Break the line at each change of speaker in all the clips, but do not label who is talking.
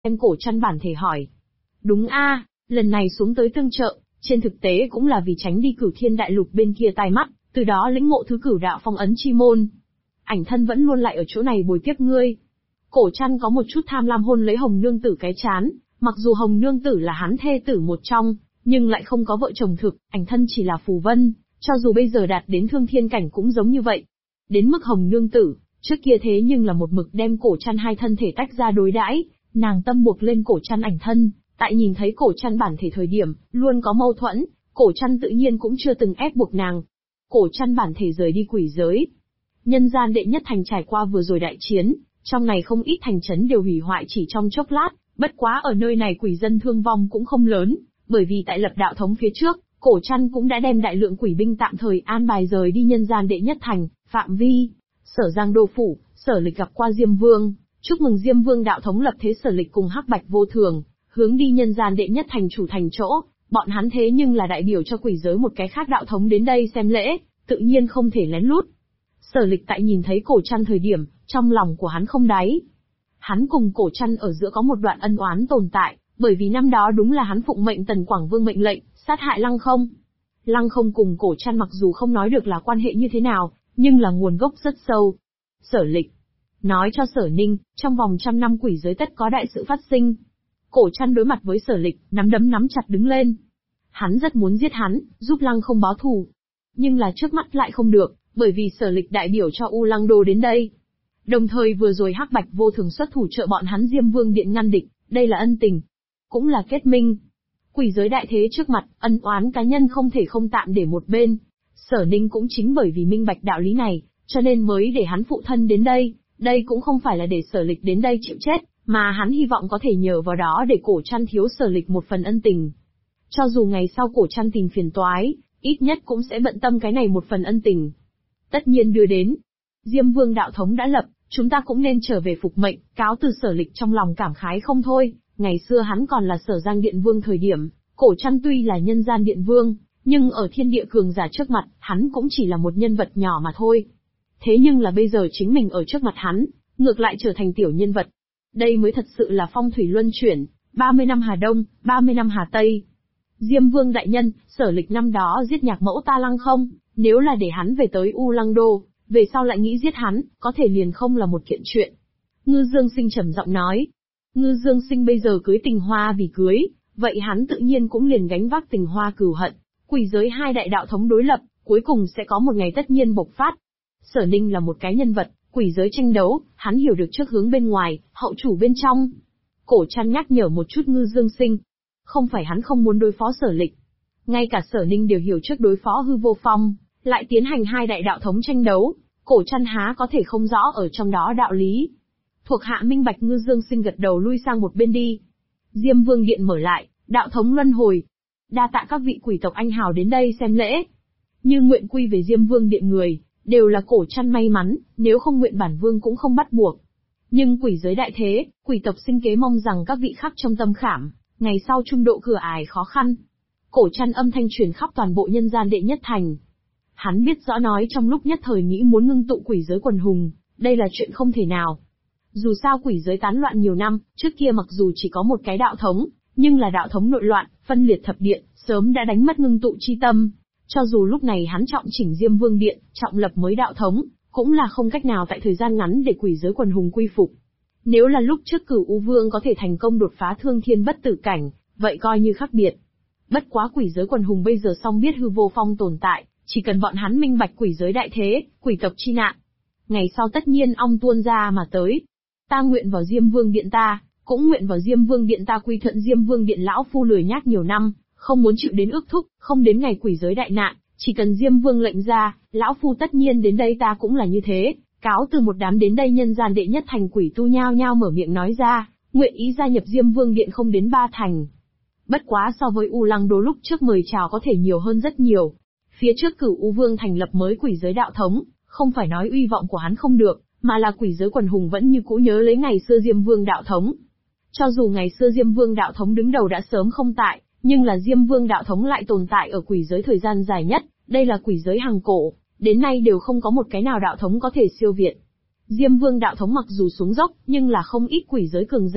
Em Cổ Trăn bản thể hỏi. Đúng a, lần này xuống tới tương trợ, trên thực tế cũng là vì tránh đi Cửu Thiên Đại Lục bên kia tai mắt, từ đó lĩnh ngộ thứ Cửu Đạo Phong Ấn chi môn. Ảnh thân vẫn luôn lại ở chỗ này bồi tiếp ngươi. Cổ Trăn có một chút tham lam hôn lấy Hồng Nương Tử cái chán, mặc dù Hồng Nương Tử là hắn thê tử một trong, nhưng lại không có vợ chồng thực, ảnh thân chỉ là phù vân, cho dù bây giờ đạt đến thương thiên cảnh cũng giống như vậy. Đến mức Hồng Nương Tử, trước kia thế nhưng là một mực đem Cổ Trăn hai thân thể tách ra đối đãi, nàng tâm buộc lên Cổ Trăn ảnh thân, tại nhìn thấy Cổ Trăn bản thể thời điểm, luôn có mâu thuẫn, Cổ Trăn tự nhiên cũng chưa từng ép buộc nàng. Cổ Trăn bản thể rời đi quỷ giới. Nhân gian đệ nhất thành trải qua vừa rồi đại chiến, trong này không ít thành trấn đều hủy hoại chỉ trong chốc lát, bất quá ở nơi này quỷ dân thương vong cũng không lớn, bởi vì tại lập đạo thống phía trước, Cổ Trăn cũng đã đem đại lượng quỷ binh tạm thời an bài rời đi nhân gian đệ nhất thành, phạm vi. Sở Giang Đô Phủ, Sở Lịch gặp qua Diêm Vương, chúc mừng Diêm Vương đạo thống lập thế. Sở Lịch cùng Hắc Bạch Vô Thường, hướng đi nhân gian đệ nhất thành chủ thành chỗ, bọn hắn thế nhưng là đại biểu cho quỷ giới một cái khác đạo thống đến đây xem lễ, tự nhiên không thể lén lút. Sở Lịch tại nhìn thấy Cổ Trăn thời điểm, trong lòng của hắn không đáy. Hắn cùng Cổ Trăn ở giữa có một đoạn ân oán tồn tại, bởi vì năm đó đúng là hắn phụng mệnh Tần Quảng Vương mệnh lệnh, sát hại Lăng Không. Lăng Không cùng Cổ Trăn mặc dù không nói được là quan hệ như thế nào, nhưng là nguồn gốc rất sâu. Sở Lịch nói cho Sở Ninh, trong vòng 100 năm quỷ giới tất có đại sự phát sinh. Cổ Trăn đối mặt với Sở Lịch, nắm đấm nắm chặt đứng lên. Hắn rất muốn giết hắn, giúp Lăng Không báo thù. Nhưng là trước mắt lại không được, bởi vì Sở Lịch đại biểu cho U Lăng Đô đến đây. Đồng thời vừa rồi Hắc Bạch Vô Thường xuất thủ trợ bọn hắn Diêm Vương Điện ngăn địch, đây là ân tình, cũng là kết minh. Quỷ giới đại thế trước mặt, ân oán cá nhân không thể không tạm để một bên. Sở Ninh cũng chính bởi vì minh bạch đạo lý này, cho nên mới để hắn phụ thân đến đây, đây cũng không phải là để Sở Lịch đến đây chịu chết, mà hắn hy vọng có thể nhờ vào đó để Cổ Trăn thiếu Sở Lịch một phần ân tình. Cho dù ngày sau Cổ Trăn tìm phiền toái, ít nhất cũng sẽ bận tâm cái này một phần ân tình. Tất nhiên đưa đến. Diêm Vương đạo thống đã lập, chúng ta cũng nên trở về phục mệnh, cáo từ. Sở Lịch trong lòng cảm khái không thôi, ngày xưa hắn còn là Sở Giang Điện Vương thời điểm, Cổ Trăn tuy là nhân gian điện vương, nhưng ở thiên địa cường giả trước mặt, hắn cũng chỉ là một nhân vật nhỏ mà thôi. Thế nhưng là bây giờ chính mình ở trước mặt hắn, ngược lại trở thành tiểu nhân vật. Đây mới thật sự là phong thủy luân chuyển, 30 năm Hà Đông, 30 năm Hà Tây. Diêm Vương đại nhân, Sở Lịch năm đó giết nhạc mẫu ta Lăng Không, nếu là để hắn về tới U Lăng Đô, về sau lại nghĩ giết hắn, có thể liền không là một kiện chuyện. Ngư Dương Sinh trầm giọng nói. Ngư Dương Sinh bây giờ cưới Tình Hoa vì cưới, vậy hắn tự nhiên cũng liền gánh vác Tình Hoa cừu hận. Quỷ giới hai đại đạo thống đối lập, cuối cùng sẽ có một ngày tất nhiên bộc phát. Sở Ninh là một cái nhân vật, quỷ giới tranh đấu, hắn hiểu được trước hướng bên ngoài, hậu chủ bên trong. Cổ Trăn nhắc nhở một chút Ngư Dương Sinh. Không phải hắn không muốn đối phó Sở Lịch. Ngay cả Sở Ninh đều hiểu trước đối phó Hư Vô Phong, lại tiến hành hai đại đạo thống tranh đấu, Cổ Trăn há có thể không rõ ở trong đó đạo lý. Thuộc hạ minh bạch. Ngư Dương Sinh gật đầu lui sang một bên đi. Diêm Vương Điện mở lại, đạo thống luân hồi. Đa tạ các vị quỷ tộc anh hào đến đây xem lễ. Như nguyện quy về Diêm Vương Điện người, đều là Cổ Trăn may mắn, nếu không nguyện bản vương cũng không bắt buộc. Nhưng quỷ giới đại thế, quỷ tộc sinh kế mong rằng các vị khắc trong tâm khảm, ngày sau trung độ cửa ải khó khăn. Cổ Trăn âm thanh truyền khắp toàn bộ nhân gian đệ nhất thành. Hắn biết rõ nói trong lúc nhất thời nghĩ muốn ngưng tụ quỷ giới quần hùng, đây là chuyện không thể nào. Dù sao quỷ giới tán loạn nhiều năm, trước kia mặc dù chỉ có một cái đạo thống, nhưng là đạo thống nội loạn, phân liệt thập điện, sớm đã đánh mất ngưng tụ chi tâm. Cho dù lúc này hắn trọng chỉnh Diêm Vương Điện, trọng lập mới đạo thống, cũng là không cách nào tại thời gian ngắn để quỷ giới quần hùng quy phục. Nếu là lúc trước Cửu U Vương có thể thành công đột phá thương thiên bất tử cảnh, vậy coi như khác biệt. Bất quá quỷ giới quần hùng bây giờ song biết Hư Vô Phong tồn tại, chỉ cần bọn hắn minh bạch quỷ giới đại thế, quỷ tộc chi nạn, ngày sau tất nhiên ong tuôn ra mà tới. Ta nguyện vào Diêm Vương Điện ta, cũng nguyện vào Diêm Vương Điện ta quy thuận. Diêm Vương Điện lão phu lười nhác nhiều năm, không muốn chịu đến ước thúc, không đến ngày quỷ giới đại nạn, chỉ cần Diêm Vương lệnh ra, lão phu tất nhiên đến đây. Ta cũng là như thế. Cáo từ. Một đám đến đây nhân gian đệ nhất thành quỷ tu nhao nhao mở miệng nói ra, nguyện ý gia nhập Diêm Vương Điện không đến 3 thành. Bất quá so với U Lăng Đô lúc trước mời chào có thể nhiều hơn rất nhiều. Phía trước Cửu U Vương thành lập mới quỷ giới đạo thống, không phải nói uy vọng của hắn không được, mà là quỷ giới quần hùng vẫn như cũ nhớ lấy ngày xưa Diêm Vương đạo thống. Cho dù ngày xưa Diêm Vương đạo thống đứng đầu đã sớm không tại, nhưng là Diêm Vương đạo thống lại tồn tại ở quỷ giới thời gian dài nhất, đây là quỷ giới hằng cổ, đến nay đều không có một cái nào đạo thống có thể siêu việt. Diêm Vương đạo thống mặc dù xuống dốc, nhưng là không ít quỷ giới cường giả,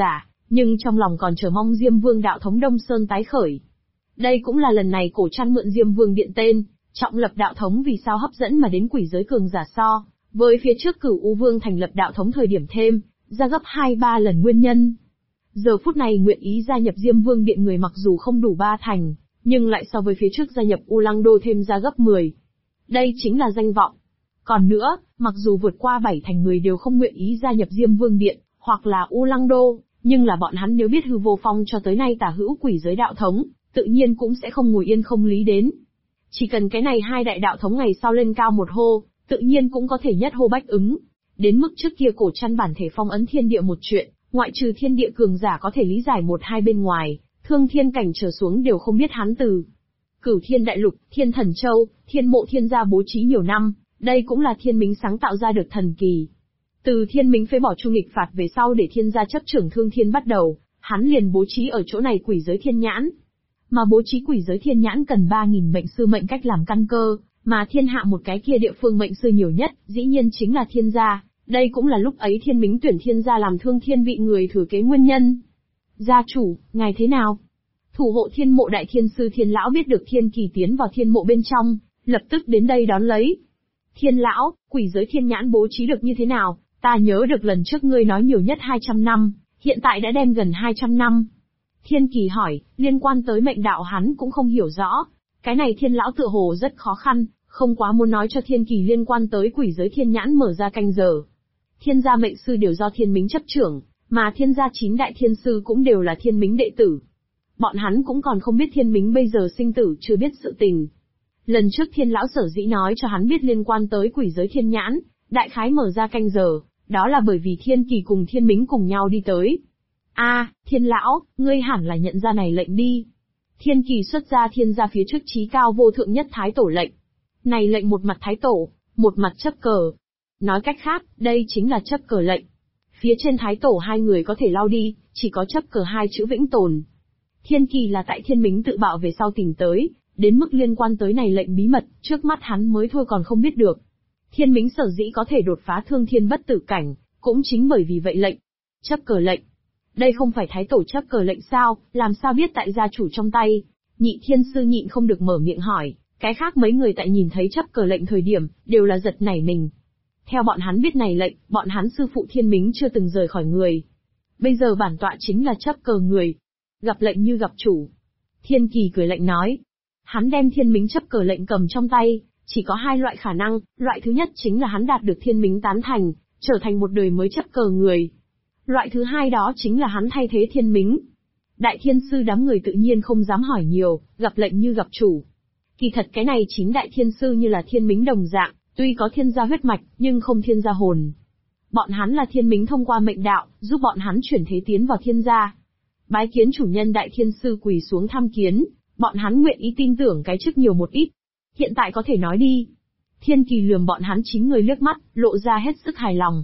nhưng trong lòng còn chờ mong Diêm Vương đạo thống Đông Sơn tái khởi. Đây cũng là lần này Cổ Trăn mượn Diêm Vương điện tên, trọng lập đạo thống vì sao hấp dẫn mà đến quỷ giới cường giả so, với phía trước Cửu U Vương thành lập đạo thống thời điểm thêm, ra gấp 2-3 lần nguyên nhân. Giờ phút này nguyện ý gia nhập Diêm Vương điện người mặc dù không đủ 3 thành, nhưng lại so với phía trước gia nhập U Lăng Đô thêm ra gấp 10. Đây chính là danh vọng. Còn nữa, mặc dù vượt qua 7 thành người đều không nguyện ý gia nhập Diêm Vương điện, hoặc là U Lăng Đô, nhưng là bọn hắn nếu biết Hư Vô Phong cho tới nay tả hữu quỷ giới đạo thống, tự nhiên cũng sẽ không ngồi yên không lý đến. Chỉ cần cái này hai đại đạo thống ngày sau lên cao một hô, tự nhiên cũng có thể nhất hô bách ứng. Đến mức trước kia Cổ Trăn bản thể phong ấn thiên địa một chuyện, ngoại trừ thiên địa cường giả có thể lý giải một hai bên ngoài, thương thiên cảnh trở xuống đều không biết hắn từ. Cửu Thiên Đại Lục, Thiên Thần Châu, Thiên Mộ Thiên gia bố trí nhiều năm, đây cũng là Thiên Mính sáng tạo ra được thần kỳ. Từ Thiên Mính phế bỏ Chu Nghịch phạt về sau để Thiên gia chấp trưởng Thương Thiên bắt đầu, hắn liền bố trí ở chỗ này quỷ giới Thiên Nhãn. Mà bố trí quỷ giới Thiên Nhãn cần 3.000 mệnh sư mệnh cách làm căn cơ, mà thiên hạ một cái kia địa phương mệnh sư nhiều nhất, dĩ nhiên chính là Thiên gia. Đây cũng là lúc ấy Thiên Mính tuyển Thiên gia làm Thương Thiên vị người thừa kế nguyên nhân. Gia chủ, ngài thế nào? Thủ hộ Thiên Mộ Đại Thiên sư Thiên Lão biết được Thiên Kỳ tiến vào Thiên Mộ bên trong, lập tức đến đây đón lấy. Thiên Lão, quỷ giới Thiên Nhãn bố trí được như thế nào? Ta nhớ được lần trước ngươi nói nhiều nhất 200 năm, hiện tại đã đem gần 200 năm. Thiên Kỳ hỏi, liên quan tới mệnh đạo hắn cũng không hiểu rõ. Cái này Thiên Lão tựa hồ rất khó khăn, không quá muốn nói cho Thiên Kỳ liên quan tới quỷ giới Thiên Nhãn mở ra canh giờ. Thiên gia mệnh sư đều do Thiên Mính chấp trưởng, mà Thiên gia 9 đại thiên sư cũng đều là Thiên Mính đệ tử. Bọn hắn cũng còn không biết Thiên Mính bây giờ sinh tử chưa biết sự tình. Lần trước Thiên Lão sở dĩ nói cho hắn biết liên quan tới quỷ giới Thiên Nhãn, đại khái mở ra canh giờ, đó là bởi vì Thiên Kỳ cùng Thiên Mính cùng nhau đi tới. Thiên Lão, ngươi hẳn là nhận ra này lệnh đi. Thiên Kỳ xuất ra Thiên gia phía trước chí cao vô thượng nhất Thái Tổ lệnh. Này lệnh một mặt Thái Tổ, một mặt chấp cờ. Nói cách khác, đây chính là chấp cờ lệnh. Phía trên Thái Tổ hai người có thể lao đi, chỉ có chấp cờ hai chữ vĩnh tồn. Thiên Kỳ là tại Thiên Mính tự bạo về sau tìm tới, đến mức liên quan tới này lệnh bí mật, trước mắt hắn mới thôi còn không biết được. Thiên Mính sở dĩ có thể đột phá thương thiên bất tử cảnh, cũng chính bởi vì vậy lệnh. Chấp cờ lệnh. Đây không phải Thái Tổ chấp cờ lệnh sao, làm sao biết tại gia chủ trong tay? Nhị Thiên Sư nhịn không được mở miệng hỏi, cái khác mấy người tại nhìn thấy chấp cờ lệnh thời điểm, đều là giật nảy mình. Theo bọn hắn biết này lệnh, bọn hắn sư phụ Thiên Mính chưa từng rời khỏi người. Bây giờ bản tọa chính là chấp cờ người. Gặp lệnh như gặp chủ. Thiên Kỳ cười lạnh nói. Hắn đem Thiên Mính chấp cờ lệnh cầm trong tay, chỉ có hai loại khả năng, loại thứ nhất chính là hắn đạt được Thiên Mính tán thành, trở thành một đời mới chấp cờ người. Loại thứ hai đó chính là hắn thay thế Thiên Mính. Đại Thiên Sư đám người tự nhiên không dám hỏi nhiều, gặp lệnh như gặp chủ. Kỳ thật cái này 9 đại Thiên Sư như là Thiên Mính đồng dạng, tuy có thiên gia huyết mạch, nhưng không thiên gia hồn. Bọn hắn là Thiên Mính thông qua mệnh đạo, giúp bọn hắn chuyển thế tiến vào thiên gia. Bái kiến chủ nhân Đại Thiên Sư quỳ xuống tham kiến, bọn hắn nguyện ý tin tưởng cái chức nhiều một ít. Hiện tại có thể nói đi. Thiên Kỳ lườm bọn hắn 9 người liếc mắt, lộ ra hết sức hài lòng.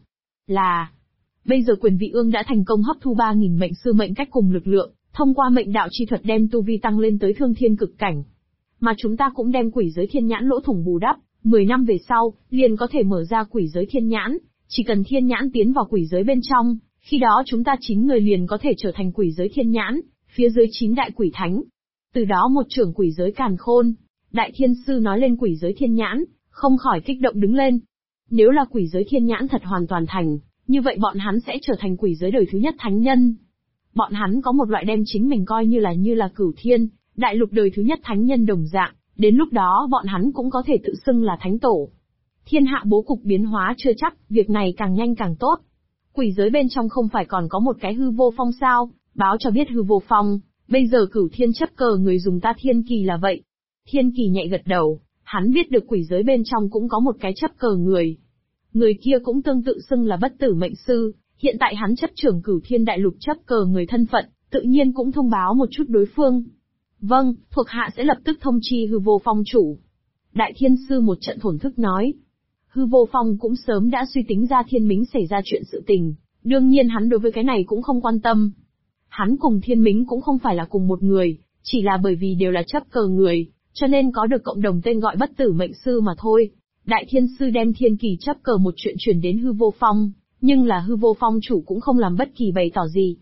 Bây giờ Quyền Vị Ương đã thành công hấp thu 3.000 mệnh sư mệnh cách cùng lực lượng, thông qua mệnh đạo chi thuật đem tu vi tăng lên tới thương thiên cực cảnh. Mà chúng ta cũng đem quỷ giới Thiên Nhãn lỗ thủng bù đắp, 10 năm về sau, liền có thể mở ra quỷ giới Thiên Nhãn, chỉ cần Thiên Nhãn tiến vào quỷ giới bên trong, khi đó chúng ta 9 người liền có thể trở thành quỷ giới Thiên Nhãn, phía dưới 9 đại quỷ thánh. Từ đó một trưởng quỷ giới Càn Khôn, Đại Thiên Sư nói lên quỷ giới Thiên Nhãn, không khỏi kích động đứng lên. Nếu là quỷ giới Thiên Nhãn thật hoàn toàn thành, như vậy bọn hắn sẽ trở thành quỷ giới đời thứ nhất thánh nhân. Bọn hắn có một loại đem chính mình coi như là Cửu Thiên, Đại Lục đời thứ nhất thánh nhân đồng dạng, đến lúc đó bọn hắn cũng có thể tự xưng là thánh tổ. Thiên hạ bố cục biến hóa chưa chắc, việc này càng nhanh càng tốt. Quỷ giới bên trong không phải còn có một cái Hư Vô Phong sao, báo cho biết Hư Vô Phong, bây giờ Cửu Thiên chấp cờ người dùng ta Thiên Kỳ là vậy. Thiên Kỳ nhạy gật đầu, hắn biết được quỷ giới bên trong cũng có một cái chấp cờ người. Người kia cũng tương tự xưng là bất tử mệnh sư, hiện tại hắn chấp trưởng Cửu Thiên Đại Lục chấp cờ người thân phận, tự nhiên cũng thông báo một chút đối phương. Vâng, thuộc hạ sẽ lập tức thông chi Hư Vô Phong chủ. Đại Thiên Sư một trận thổn thức nói. Hư Vô Phong cũng sớm đã suy tính ra Thiên Mính xảy ra chuyện sự tình, đương nhiên hắn đối với cái này cũng không quan tâm. Hắn cùng Thiên Mính cũng không phải là cùng một người, chỉ là bởi vì đều là chấp cờ người, cho nên có được cộng đồng tên gọi bất tử mệnh sư mà thôi. Đại Thiên Sư đem Thiên Kỳ chấp cờ một chuyện truyền đến Hư Vô Phong, nhưng là Hư Vô Phong chủ cũng không làm bất kỳ bày tỏ gì.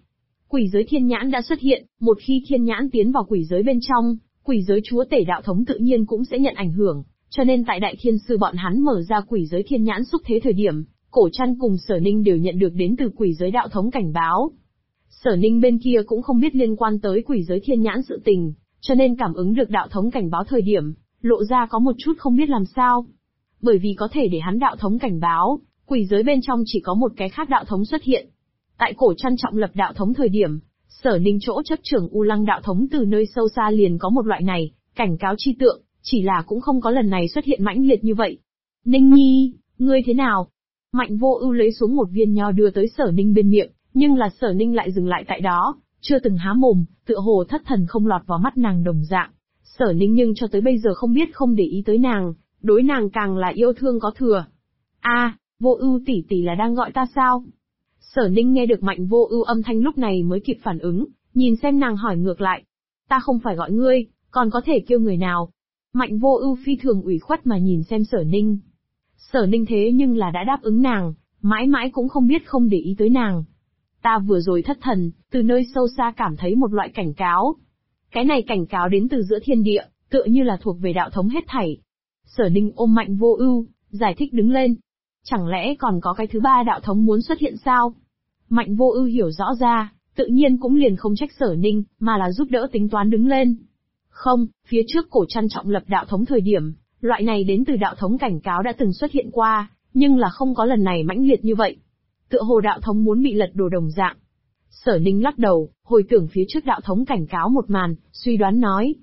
Quỷ giới thiên nhãn đã xuất hiện, một khi thiên nhãn tiến vào quỷ giới bên trong, quỷ giới chúa tể đạo thống tự nhiên cũng sẽ nhận ảnh hưởng, cho nên tại đại thiên sư bọn hắn mở ra quỷ giới thiên nhãn xúc thế thời điểm, Cổ Trăn cùng Sở Ninh đều nhận được đến từ quỷ giới đạo thống cảnh báo. Sở Ninh bên kia cũng không biết liên quan tới quỷ giới thiên nhãn sự tình, cho nên cảm ứng được đạo thống cảnh báo thời điểm, lộ ra có một chút không biết làm sao. Bởi vì có thể để hắn đạo thống cảnh báo, quỷ giới bên trong chỉ có một cái khác đạo thống xuất hiện. Tại Cổ Trăn trọng lập đạo thống thời điểm, Sở Ninh chỗ chấp trưởng U Lăng đạo thống từ nơi sâu xa liền có một loại này, cảnh cáo chi tượng, chỉ là cũng không có lần này xuất hiện mãnh liệt như vậy. Ninh Nhi, ngươi thế nào? Mạnh Vô Ưu lấy xuống một viên nho đưa tới Sở Ninh bên miệng, nhưng là Sở Ninh lại dừng lại tại đó, chưa từng há mồm, tựa hồ thất thần không lọt vào mắt nàng đồng dạng. Sở Ninh nhưng cho tới bây giờ không biết không để ý tới nàng, đối nàng càng là yêu thương có thừa. A, Vô Ưu tỷ tỷ là đang gọi ta sao? Sở Ninh nghe được Mạnh Vô Ưu âm thanh lúc này mới kịp phản ứng, nhìn xem nàng hỏi ngược lại. Ta không phải gọi ngươi, còn có thể kêu người nào? Mạnh Vô Ưu phi thường ủy khuất mà nhìn xem Sở Ninh. Sở Ninh thế nhưng là đã đáp ứng nàng, mãi mãi cũng không biết không để ý tới nàng. Ta vừa rồi thất thần, từ nơi sâu xa cảm thấy một loại cảnh cáo. Cái này cảnh cáo đến từ giữa thiên địa, tựa như là thuộc về đạo thống hết thảy. Sở Ninh ôm Mạnh Vô Ưu, giải thích đứng lên. Chẳng lẽ còn có cái thứ ba đạo thống muốn xuất hiện sao? Mạnh Vô Ưu hiểu rõ ra, tự nhiên cũng liền không trách Sở Ninh, mà là giúp đỡ tính toán đứng lên. Không, phía trước Cổ Trăn trọng lập đạo thống thời điểm, loại này đến từ đạo thống cảnh cáo đã từng xuất hiện qua, nhưng là không có lần này mãnh liệt như vậy. Tựa hồ đạo thống muốn bị lật đổ đồng dạng. Sở Ninh lắc đầu, hồi tưởng phía trước đạo thống cảnh cáo một màn, suy đoán nói,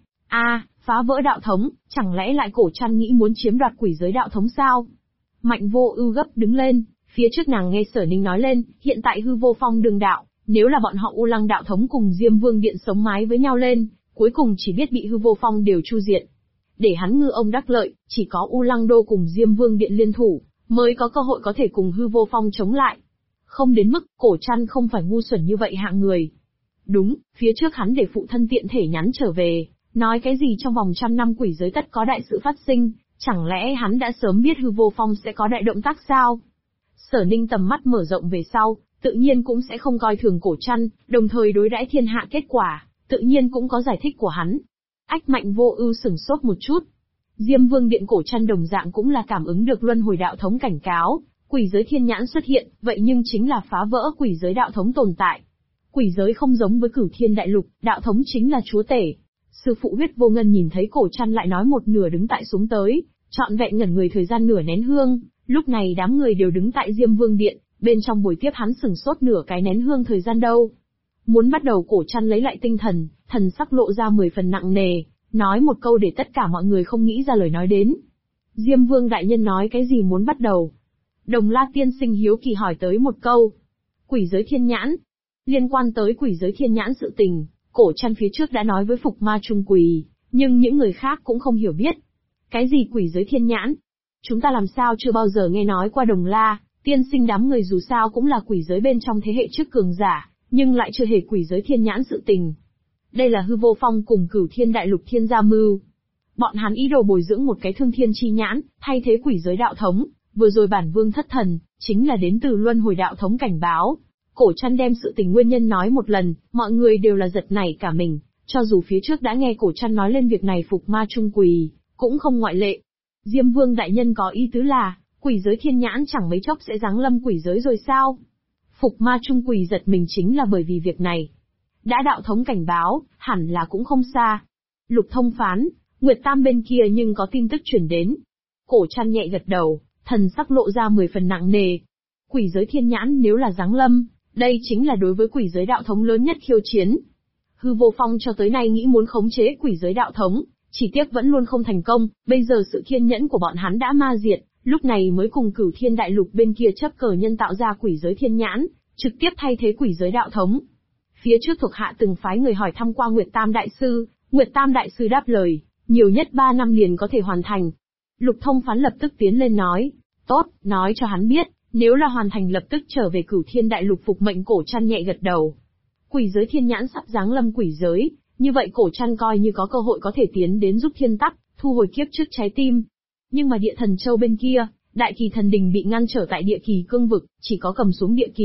phá vỡ đạo thống, chẳng lẽ lại Cổ Trăn nghĩ muốn chiếm đoạt quỷ giới đạo thống sao? Mạnh Vô Ưu gấp đứng lên, phía trước nàng nghe Sở Ninh nói lên, hiện tại hư vô phong đường đạo, nếu là bọn họ U Lăng đạo thống cùng Diêm Vương Điện sống mái với nhau lên, cuối cùng chỉ biết bị hư vô phong đều chu diệt. Để hắn ngư ông đắc lợi, chỉ có U Lăng đô cùng Diêm Vương Điện liên thủ, mới có cơ hội có thể cùng hư vô phong chống lại. Không đến mức, Cổ Trăn không phải ngu xuẩn như vậy hạng người. Đúng, phía trước hắn để phụ thân tiện thể nhắn trở về, nói cái gì trong vòng 100 năm quỷ giới tất có đại sự phát sinh, chẳng lẽ hắn đã sớm biết hư vô phong sẽ có đại động tác sao? Sở Ninh tầm mắt mở rộng về sau, tự nhiên cũng sẽ không coi thường Cổ Trăn, đồng thời đối đãi thiên hạ kết quả, tự nhiên cũng có giải thích của hắn. Ách Mạnh Vô Ưu sửng sốt một chút. Diêm Vương Điện Cổ Trăn đồng dạng cũng là cảm ứng được luân hồi đạo thống cảnh cáo, quỷ giới thiên nhãn xuất hiện, vậy nhưng chính là phá vỡ quỷ giới đạo thống tồn tại. Quỷ giới không giống với Cửu Thiên Đại Lục, đạo thống chính là chúa tể. Sư phụ Huyết Vô Ngân nhìn thấy Cổ Trăn lại nói một nửa đứng tại xuống tới, trọn vẹn ngẩn người thời gian nửa nén hương, lúc này đám người đều đứng tại Diêm Vương Điện, bên trong buổi tiếp hắn sửng sốt nửa cái nén hương thời gian đâu. Muốn bắt đầu Cổ Trăn lấy lại tinh thần, thần sắc lộ ra 10 phần nặng nề, nói một câu để tất cả mọi người không nghĩ ra lời nói đến. Diêm Vương đại nhân nói cái gì muốn bắt đầu? Đồng La tiên sinh hiếu kỳ hỏi tới một câu. Quỷ giới thiên nhãn. Liên quan tới quỷ giới thiên nhãn sự tình, Cổ Trăn phía trước đã nói với Phục Ma Trung Quỳ, nhưng những người khác cũng không hiểu biết. Cái gì quỷ giới thiên nhãn? Chúng ta làm sao chưa bao giờ nghe nói qua Đồng La tiên sinh, đám người dù sao cũng là quỷ giới bên trong thế hệ trước cường giả, nhưng lại chưa hề quỷ giới thiên nhãn sự tình. Đây là hư vô phong cùng Cửu Thiên Đại Lục thiên gia mưu. Bọn hắn ý đồ bồi dưỡng một cái thương thiên chi nhãn, thay thế quỷ giới đạo thống, vừa rồi bản vương thất thần, chính là đến từ luân hồi đạo thống cảnh báo. Cổ Trăn đem sự tình nguyên nhân nói một lần, mọi người đều là giật nảy cả mình, cho dù phía trước đã nghe Cổ Trăn nói lên việc này Phục Ma Trung Quỳ, cũng không ngoại lệ. Diêm Vương đại nhân có ý tứ là, quỷ giới thiên nhãn chẳng mấy chốc sẽ giáng lâm quỷ giới rồi sao? Phục Ma Trung Quỳ giật mình chính là bởi vì việc này. Đã đạo thống cảnh báo, hẳn là cũng không xa. Lục Thông phán, Nguyệt Tam bên kia nhưng có tin tức truyền đến. Cổ Trăn nhẹ gật đầu, thần sắc lộ ra 10 phần nặng nề. Quỷ giới thiên nhãn nếu là giáng lâm, đây chính là đối với quỷ giới đạo thống lớn nhất khiêu chiến. Hư Vô Phong cho tới nay nghĩ muốn khống chế quỷ giới đạo thống, chỉ tiếc vẫn luôn không thành công, bây giờ sự kiên nhẫn của bọn hắn đã ma diệt, lúc này mới cùng Cửu Thiên Đại Lục bên kia chấp cờ nhân tạo ra quỷ giới thiên nhãn, trực tiếp thay thế quỷ giới đạo thống. Phía trước thuộc hạ từng phái người hỏi thăm qua Nguyệt Tam Đại Sư, Nguyệt Tam Đại Sư đáp lời, nhiều nhất 3 năm liền có thể hoàn thành. Lục Thông phán lập tức tiến lên nói, tốt, nói cho hắn biết, nếu là hoàn thành lập tức trở về Cửu Thiên Đại Lục phục mệnh. Cổ Trăn nhẹ gật đầu. Quỷ giới thiên nhãn sắp giáng lâm quỷ giới, như vậy Cổ Trăn coi như có cơ hội có thể tiến đến giúp Thiên Tắc, thu hồi kiếp trước trái tim. Nhưng mà Địa Thần Châu bên kia, Đại Kỳ Thần Đình bị ngăn trở tại Địa Kỳ cương vực, chỉ có cầm xuống Địa Kỳ,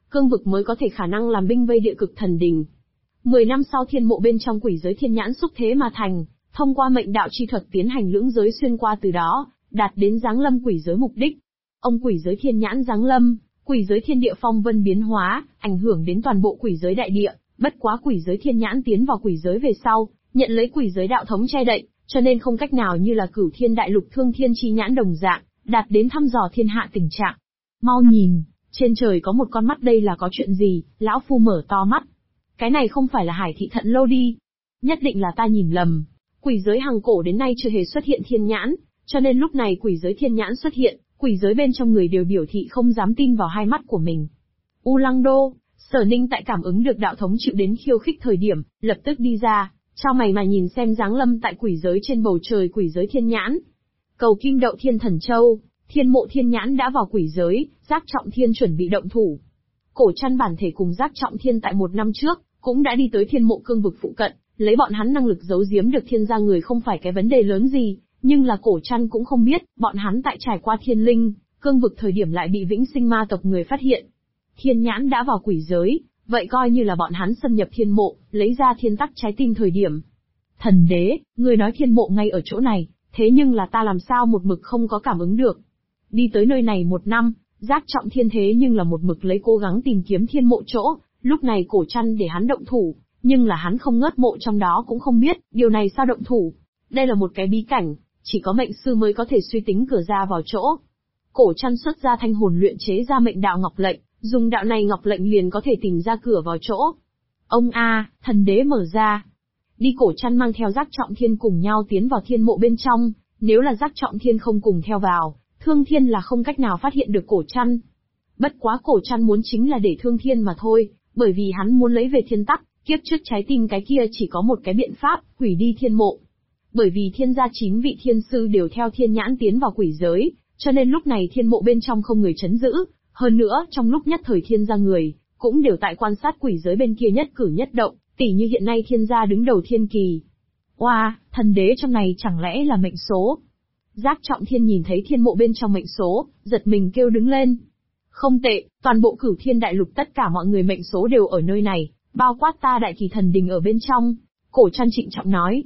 cương vực mới có thể khả năng làm binh vây địa cực thần đình. 10 năm sau thiên mộ bên trong quỷ giới thiên nhãn xúc thế mà thành, thông qua mệnh đạo chi thuật tiến hành lưỡng giới xuyên qua từ đó, đạt đến giáng lâm quỷ giới mục đích. Ông quỷ giới thiên nhãn giáng lâm, quỷ giới thiên địa phong vân biến hóa, ảnh hưởng đến toàn bộ quỷ giới đại địa, bất quá quỷ giới thiên nhãn tiến vào quỷ giới về sau, nhận lấy quỷ giới đạo thống che đậy, cho nên không cách nào như là Cửu Thiên Đại Lục Thương Thiên chi nhãn đồng dạng, đạt đến thăm dò thiên hạ tình trạng. Mau nhìn, trên trời có một con mắt, đây là có chuyện gì? Lão phu mở to mắt. Cái này không phải là Hải Thị Thận Lâu đi. Nhất định là ta nhìn lầm. Quỷ giới hằng cổ đến nay chưa hề xuất hiện thiên nhãn, cho nên lúc này quỷ giới thiên nhãn xuất hiện, quỷ giới bên trong người đều biểu thị không dám tin vào hai mắt của mình. U Lăng Đô, Sở Ninh tại cảm ứng được đạo thống chịu đến khiêu khích thời điểm, lập tức đi ra, chau mày mà nhìn xem giáng lâm tại quỷ giới trên bầu trời quỷ giới thiên nhãn. Cầu Kim Đậu Thiên Thần Châu, thiên mộ thiên nhãn đã vào quỷ giới, Giác Trọng Thiên chuẩn bị động thủ. Cổ Trăn bản thể cùng Giác Trọng Thiên tại 1 năm trước, cũng đã đi tới thiên mộ cương vực phụ cận, lấy bọn hắn năng lực giấu giếm được thiên gia người không phải cái vấn đề lớn gì, nhưng là Cổ Trăn cũng không biết, bọn hắn tại trải qua thiên linh, cương vực thời điểm lại bị vĩnh sinh ma tộc người phát hiện. Thiên nhãn đã vào quỷ giới, vậy coi như là bọn hắn xâm nhập thiên mộ, lấy ra thiên tắc trái tim thời điểm. Thần đế, người nói thiên mộ ngay ở chỗ này, thế nhưng là ta làm sao một mực không có cảm ứng được. Đi tới nơi này 1 năm, Giác Trọng Thiên thế nhưng là một mực lấy cố gắng tìm kiếm thiên mộ chỗ, lúc này Cổ Trăn để hắn động thủ, nhưng là hắn không ngớt mộ trong đó cũng không biết, điều này sao động thủ. Đây là một cái bí cảnh, chỉ có mệnh sư mới có thể suy tính cửa ra vào chỗ. Cổ Trăn xuất ra thanh hồn luyện chế ra mệnh đạo ngọc lệnh, dùng đạo này ngọc lệnh liền có thể tìm ra cửa vào chỗ. Ông a, thần đế mở ra. Đi Cổ Trăn mang theo Giác Trọng Thiên cùng nhau tiến vào thiên mộ bên trong, nếu là Giác Trọng Thiên không cùng theo vào, Thương Thiên là không cách nào phát hiện được Cổ Trăn. Bất quá Cổ Trăn muốn chính là để Thương Thiên mà thôi, bởi vì hắn muốn lấy về thiên tắc, kiếp trước trái tim cái kia chỉ có một cái biện pháp, hủy đi thiên mộ. Bởi vì thiên gia 9 vị thiên sư đều theo thiên nhãn tiến vào quỷ giới, cho nên lúc này thiên mộ bên trong không người trấn giữ, hơn nữa trong lúc nhất thời thiên gia người, cũng đều tại quan sát quỷ giới bên kia nhất cử nhất động, tỉ như hiện nay thiên gia đứng đầu thiên kỳ. Oa, thần đế trong này chẳng lẽ là mệnh số? Giác Trọng Thiên nhìn thấy thiên mộ bên trong mệnh số, giật mình kêu đứng lên. Không tệ, toàn bộ Cửu Thiên Đại Lục tất cả mọi người mệnh số đều ở nơi này, bao quát ta Đại Kỳ Thần Đình ở bên trong. Cổ Trăn trịnh trọng nói.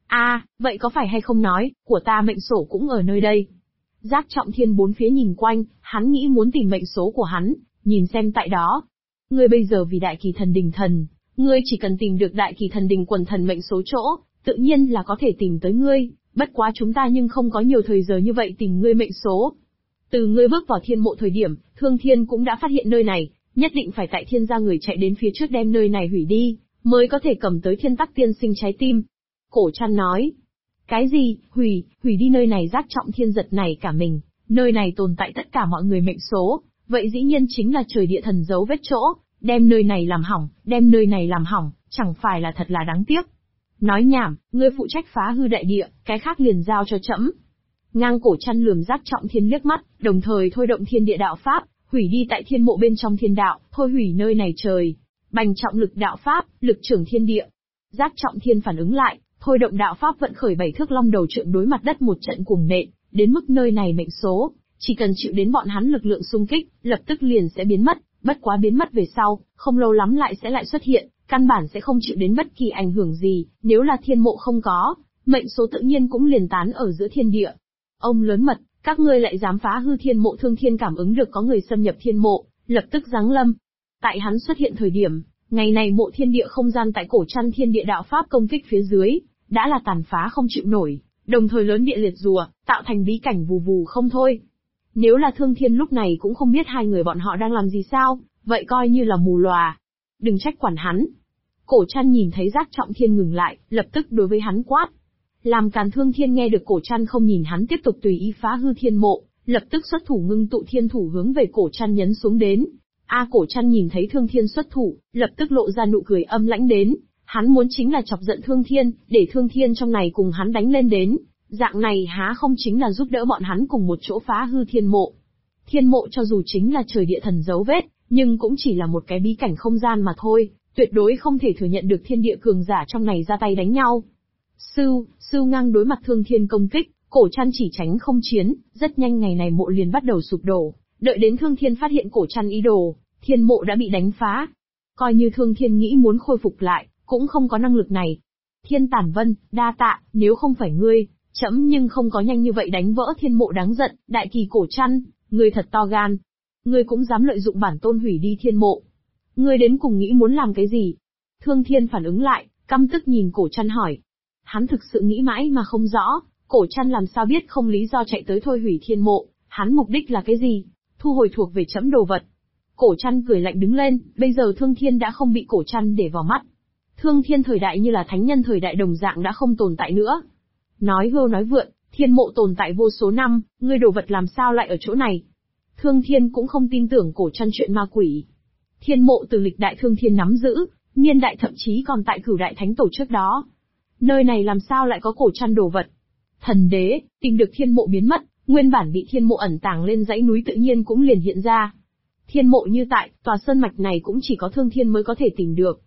Vậy có phải hay không nói, của ta mệnh số cũng ở nơi đây. Giác Trọng Thiên bốn phía nhìn quanh, hắn nghĩ muốn tìm mệnh số của hắn, nhìn xem tại đó. Ngươi bây giờ vì Đại Kỳ Thần Đình thần, ngươi chỉ cần tìm được Đại Kỳ Thần Đình quần thần mệnh số chỗ, tự nhiên là có thể tìm tới ngươi, bất quá chúng ta nhưng không có nhiều thời giờ như vậy tìm ngươi mệnh số. Từ ngươi bước vào thiên mộ thời điểm, Thương Thiên cũng đã phát hiện nơi này, nhất định phải tại thiên gia người chạy đến phía trước đem nơi này hủy đi, mới có thể cầm tới thiên tắc tiên sinh trái tim. Cổ Trăn nói. Cái gì, hủy đi nơi này? Giác Trọng Thiên giật này cả mình, nơi này tồn tại tất cả mọi người mệnh số, vậy dĩ nhiên chính là trời địa thần dấu vết chỗ, đem nơi này làm hỏng, chẳng phải là thật là đáng tiếc. Nói nhảm, ngươi phụ trách phá hư đại địa, cái khác liền giao cho trẫm. Ngang Cổ Trăn lườm Giác Trọng Thiên liếc mắt, đồng thời thôi động thiên địa đạo pháp, hủy đi tại thiên mộ bên trong thiên đạo, thôi hủy nơi này trời. Bành trọng lực đạo pháp, lực trưởng thiên địa. Giác Trọng Thiên phản ứng lại, thôi động đạo pháp vận khởi 7 thước long đầu trượng đối mặt đất một trận cuồng nện, đến mức nơi này mệnh số, chỉ cần chịu đến bọn hắn lực lượng xung kích, lập tức liền sẽ biến mất, bất quá biến mất về sau, không lâu lắm lại xuất hiện, căn bản sẽ không chịu đến bất kỳ ảnh hưởng gì, nếu là thiên mộ không có, mệnh số tự nhiên cũng liền tán ở giữa thiên địa. Ông lớn mật, các ngươi lại dám phá hư thiên mộ! Thương Thiên cảm ứng được có người xâm nhập thiên mộ, lập tức giáng lâm. Tại hắn xuất hiện thời điểm, ngày này mộ thiên địa không gian tại Cổ Trăn thiên địa đạo pháp công kích phía dưới, đã là tàn phá không chịu nổi, đồng thời lớn địa liệt rùa, tạo thành bí cảnh vù vù không thôi. Nếu là Thương Thiên lúc này cũng không biết hai người bọn họ đang làm gì sao, vậy coi như là mù lòa. Đừng trách quản hắn. Cổ Trăn nhìn thấy Giác Trọng Thiên ngừng lại, lập tức đối với hắn quát. Làm càn. Thương Thiên nghe được Cổ Trăn không nhìn hắn tiếp tục tùy ý phá hư thiên mộ, lập tức xuất thủ ngưng tụ thiên thủ hướng về Cổ Trăn nhấn xuống đến. Cổ Trăn nhìn thấy Thương Thiên xuất thủ, lập tức lộ ra nụ cười âm lãnh đến. Hắn muốn chính là chọc giận Thương Thiên, để Thương Thiên trong này cùng hắn đánh lên đến. Dạng này há không chính là giúp đỡ bọn hắn cùng một chỗ phá hư thiên mộ. Thiên mộ cho dù chính là trời địa thần dấu vết, nhưng cũng chỉ là một cái bí cảnh không gian mà thôi, tuyệt đối không thể thừa nhận được thiên địa cường giả trong này ra tay đánh nhau. Sưu ngang đối mặt Thương Thiên công kích, Cổ Trăn chỉ tránh không chiến, rất nhanh ngày này mộ liền bắt đầu sụp đổ, đợi đến Thương Thiên phát hiện Cổ Trăn ý đồ, thiên mộ đã bị đánh phá. Coi như Thương Thiên nghĩ muốn khôi phục lại, cũng không có năng lực này. Thiên Tản Vân, đa tạ, nếu không phải ngươi, trẫm nhưng không có nhanh như vậy đánh vỡ thiên mộ đáng giận, Đại Kỳ Cổ Trăn, ngươi thật to gan. Ngươi cũng dám lợi dụng bản tôn hủy đi thiên mộ. Ngươi đến cùng nghĩ muốn làm cái gì? Thương Thiên phản ứng lại, căm tức nhìn Cổ Trăn hỏi. Hắn thực sự nghĩ mãi mà không rõ, Cổ Trăn làm sao biết không lý do chạy tới thôi hủy thiên mộ, hắn mục đích là cái gì? Thu hồi thuộc về trẫm đồ vật. Cổ Trăn cười lạnh đứng lên, bây giờ Thương Thiên đã không bị Cổ Trăn để vào mắt. Thương Thiên thời đại như là thánh nhân thời đại đồng dạng đã không tồn tại nữa. Nói hưu nói vượn, thiên mộ tồn tại vô số năm, ngươi đồ vật làm sao lại ở chỗ này? Thương Thiên cũng không tin tưởng Cổ Trăn chuyện ma quỷ. Thiên mộ từ lịch đại Thương Thiên nắm giữ, niên đại thậm chí còn tại Cửu Đại Thánh Tổ trước đó. Nơi này làm sao lại có Cổ Trăn đồ vật? Thần đế, tìm được thiên mộ biến mất, nguyên bản bị thiên mộ ẩn tàng lên dãy núi tự nhiên cũng liền hiện ra. Thiên mộ như tại, tòa sơn mạch này cũng chỉ có Thương Thiên mới có thể tìm được.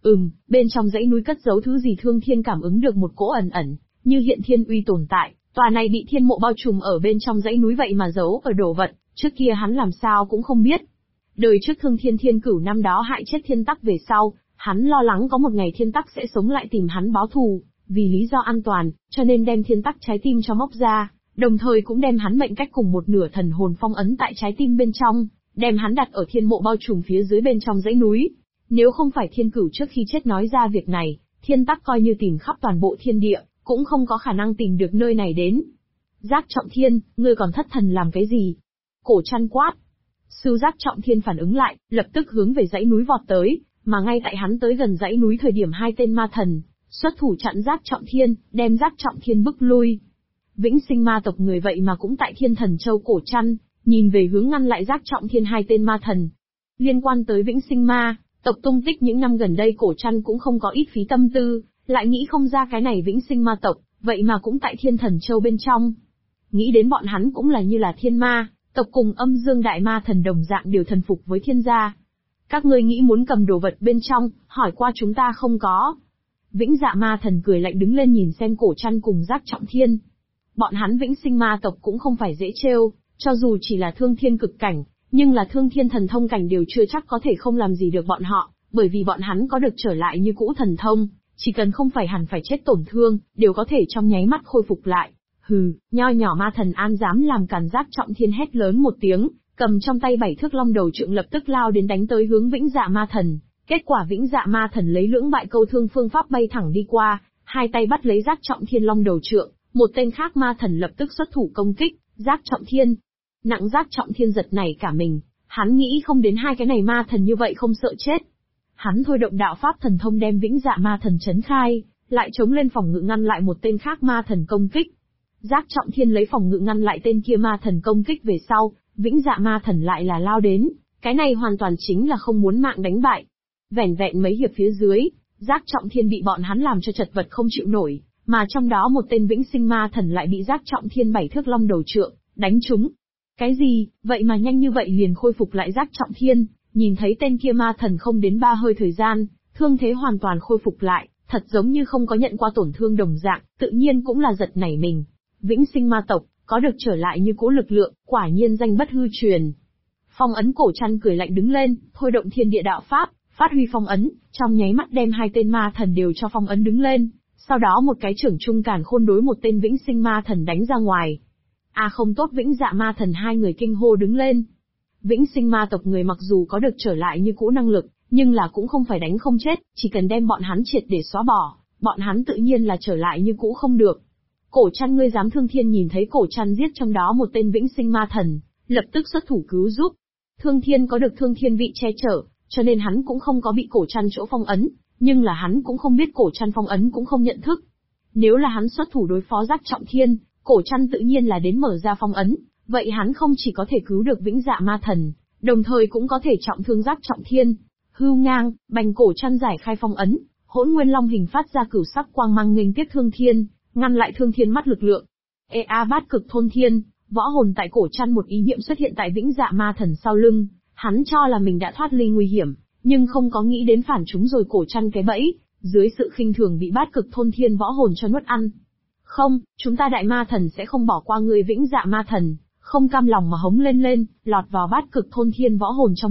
Bên trong dãy núi cất giấu thứ gì Thương Thiên cảm ứng được một cỗ ẩn ẩn, như hiện thiên uy tồn tại, tòa này bị thiên mộ bao trùm ở bên trong dãy núi vậy mà giấu ở đồ vật, trước kia hắn làm sao cũng không biết. Đời trước Thương Thiên Thiên Cửu năm đó hại chết Thiên Tắc về sau, hắn lo lắng có một ngày Thiên Tắc sẽ sống lại tìm hắn báo thù, vì lý do an toàn, cho nên đem Thiên Tắc trái tim cho móc ra, đồng thời cũng đem hắn mệnh cách cùng một nửa thần hồn phong ấn tại trái tim bên trong, đem hắn đặt ở thiên mộ bao trùm phía dưới bên trong dãy núi. Nếu không phải Thiên Cửu trước khi chết nói ra việc này, Thiên Tắc coi như tìm khắp toàn bộ thiên địa, cũng không có khả năng tìm được nơi này đến. Giác Trọng Thiên, ngươi còn thất thần làm cái gì? Cổ Trăn quát. Sư Giác Trọng Thiên phản ứng lại, lập tức hướng về dãy núi vọt tới, mà ngay tại hắn tới gần dãy núi thời điểm hai tên ma thần xuất thủ chặn Giác Trọng Thiên, đem Giác Trọng Thiên bức lui. Vĩnh Sinh ma tộc người vậy mà cũng tại Thiên Thần Châu Cổ Trăn, nhìn về hướng ngăn lại Giác Trọng Thiên hai tên ma thần. Liên quan tới Vĩnh Sinh ma tộc tung tích những năm gần đây Cổ Trăn cũng không có ít phí tâm tư, lại nghĩ không ra cái này Vĩnh Sinh ma tộc, vậy mà cũng tại Thiên Thần Châu bên trong. Nghĩ đến bọn hắn cũng là như là thiên ma tộc cùng Âm Dương Đại Ma Thần đồng dạng đều thần phục với thiên gia. Các ngươi nghĩ muốn cầm đồ vật bên trong, hỏi qua chúng ta không có. Vĩnh Dạ Ma Thần cười lạnh đứng lên nhìn xem Cổ Trăn cùng Giác Trọng Thiên. Bọn hắn Vĩnh Sinh ma tộc cũng không phải dễ trêu, cho dù chỉ là Thương Thiên cực cảnh, nhưng là Thương Thiên thần thông cảnh đều chưa chắc có thể không làm gì được bọn họ, bởi vì bọn hắn có được trở lại như cũ thần thông, chỉ cần không phải hẳn phải chết tổn thương, đều có thể trong nháy mắt khôi phục lại. Hừ, nho nhỏ ma thần an dám làm cản. Giác Trọng Thiên hét lớn một tiếng, cầm trong tay 7 thước long đầu trượng lập tức lao đến đánh tới hướng Vĩnh Dạ Ma Thần. Kết quả Vĩnh Dạ Ma Thần lấy lưỡng bại câu thương phương pháp bay thẳng đi qua, hai tay bắt lấy Giác Trọng Thiên long đầu trượng, một tên khác ma thần lập tức xuất thủ công kích Giác Trọng Thiên. Nặng Giác Trọng Thiên giật nảy cả mình, hắn nghĩ không đến hai cái này ma thần như vậy không sợ chết. Hắn thôi động đạo pháp thần thông đem Vĩnh Dạ Ma Thần chấn khai, lại chống lên phòng ngự ngăn lại một tên khác ma thần công kích. Giác Trọng Thiên lấy phòng ngự ngăn lại tên kia ma thần công kích về sau, Vĩnh Dạ Ma Thần lại là lao đến, cái này hoàn toàn chính là không muốn mạng đánh bại. Vẻn vẹn mấy hiệp phía dưới, Giác Trọng Thiên bị bọn hắn làm cho chật vật không chịu nổi, mà trong đó một tên Vĩnh Sinh ma thần lại bị Giác Trọng Thiên 7 thước long đầu trượng đánh trúng. Cái gì, vậy mà nhanh như vậy liền khôi phục lại Giác Trọng Thiên, nhìn thấy tên kia ma thần không đến 3 hơi thời gian, thương thế hoàn toàn khôi phục lại, thật giống như không có nhận qua tổn thương đồng dạng, tự nhiên cũng là giật nảy mình. Vĩnh Sinh ma tộc, có được trở lại như cũ lực lượng, quả nhiên danh bất hư truyền. Phong ấn Cổ Trăn cười lạnh đứng lên, thôi động thiên địa đạo pháp, phát huy phong ấn, trong nháy mắt đem hai tên ma thần đều cho phong ấn đứng lên, sau đó một cái trưởng trung càn khôn đối một tên Vĩnh Sinh ma thần đánh ra ngoài. Không tốt, Vĩnh Dạ ma thần hai người kinh hô đứng lên. Vĩnh Sinh ma tộc người mặc dù có được trở lại như cũ năng lực, nhưng là cũng không phải đánh không chết, chỉ cần đem bọn hắn triệt để xóa bỏ, bọn hắn tự nhiên là trở lại như cũ không được. Cổ Trăn, ngươi dám? Thương Thiên nhìn thấy Cổ Trăn giết trong đó một tên Vĩnh Sinh ma thần, lập tức xuất thủ cứu giúp. Thương Thiên có được Thương Thiên vị che chở, cho nên hắn cũng không có bị Cổ Trăn chỗ phong ấn, nhưng là hắn cũng không biết Cổ Trăn phong ấn cũng không nhận thức. Nếu là hắn xuất thủ đối phó Giác Trọng Thiên, Cổ Trăn tự nhiên là đến mở ra phong ấn, vậy hắn không chỉ có thể cứu được Vĩnh Dạ ma thần, đồng thời cũng có thể trọng thương Giác Trọng Thiên. Hưu ngang, bành Cổ Trăn giải khai phong ấn, Hỗn Nguyên Long hình phát ra cửu sắc quang mang nghênh tiếp Thương Thiên, ngăn lại Thương Thiên mắt lực lượng. Bát cực thôn thiên, võ hồn tại Cổ Trăn một ý niệm xuất hiện tại Vĩnh Dạ ma thần sau lưng, hắn cho là mình đã thoát ly nguy hiểm, nhưng không có nghĩ đến phản chúng rồi Cổ Trăn cái bẫy, dưới sự khinh thường bị bát cực thôn thiên võ hồn cho nuốt ăn. Không, chúng ta Đại Ma Thần sẽ không bỏ qua ngươi. Vĩnh Dạ ma thần không cam lòng mà hống lên, lọt vào bát cực thôn thiên võ hồn trong bụng,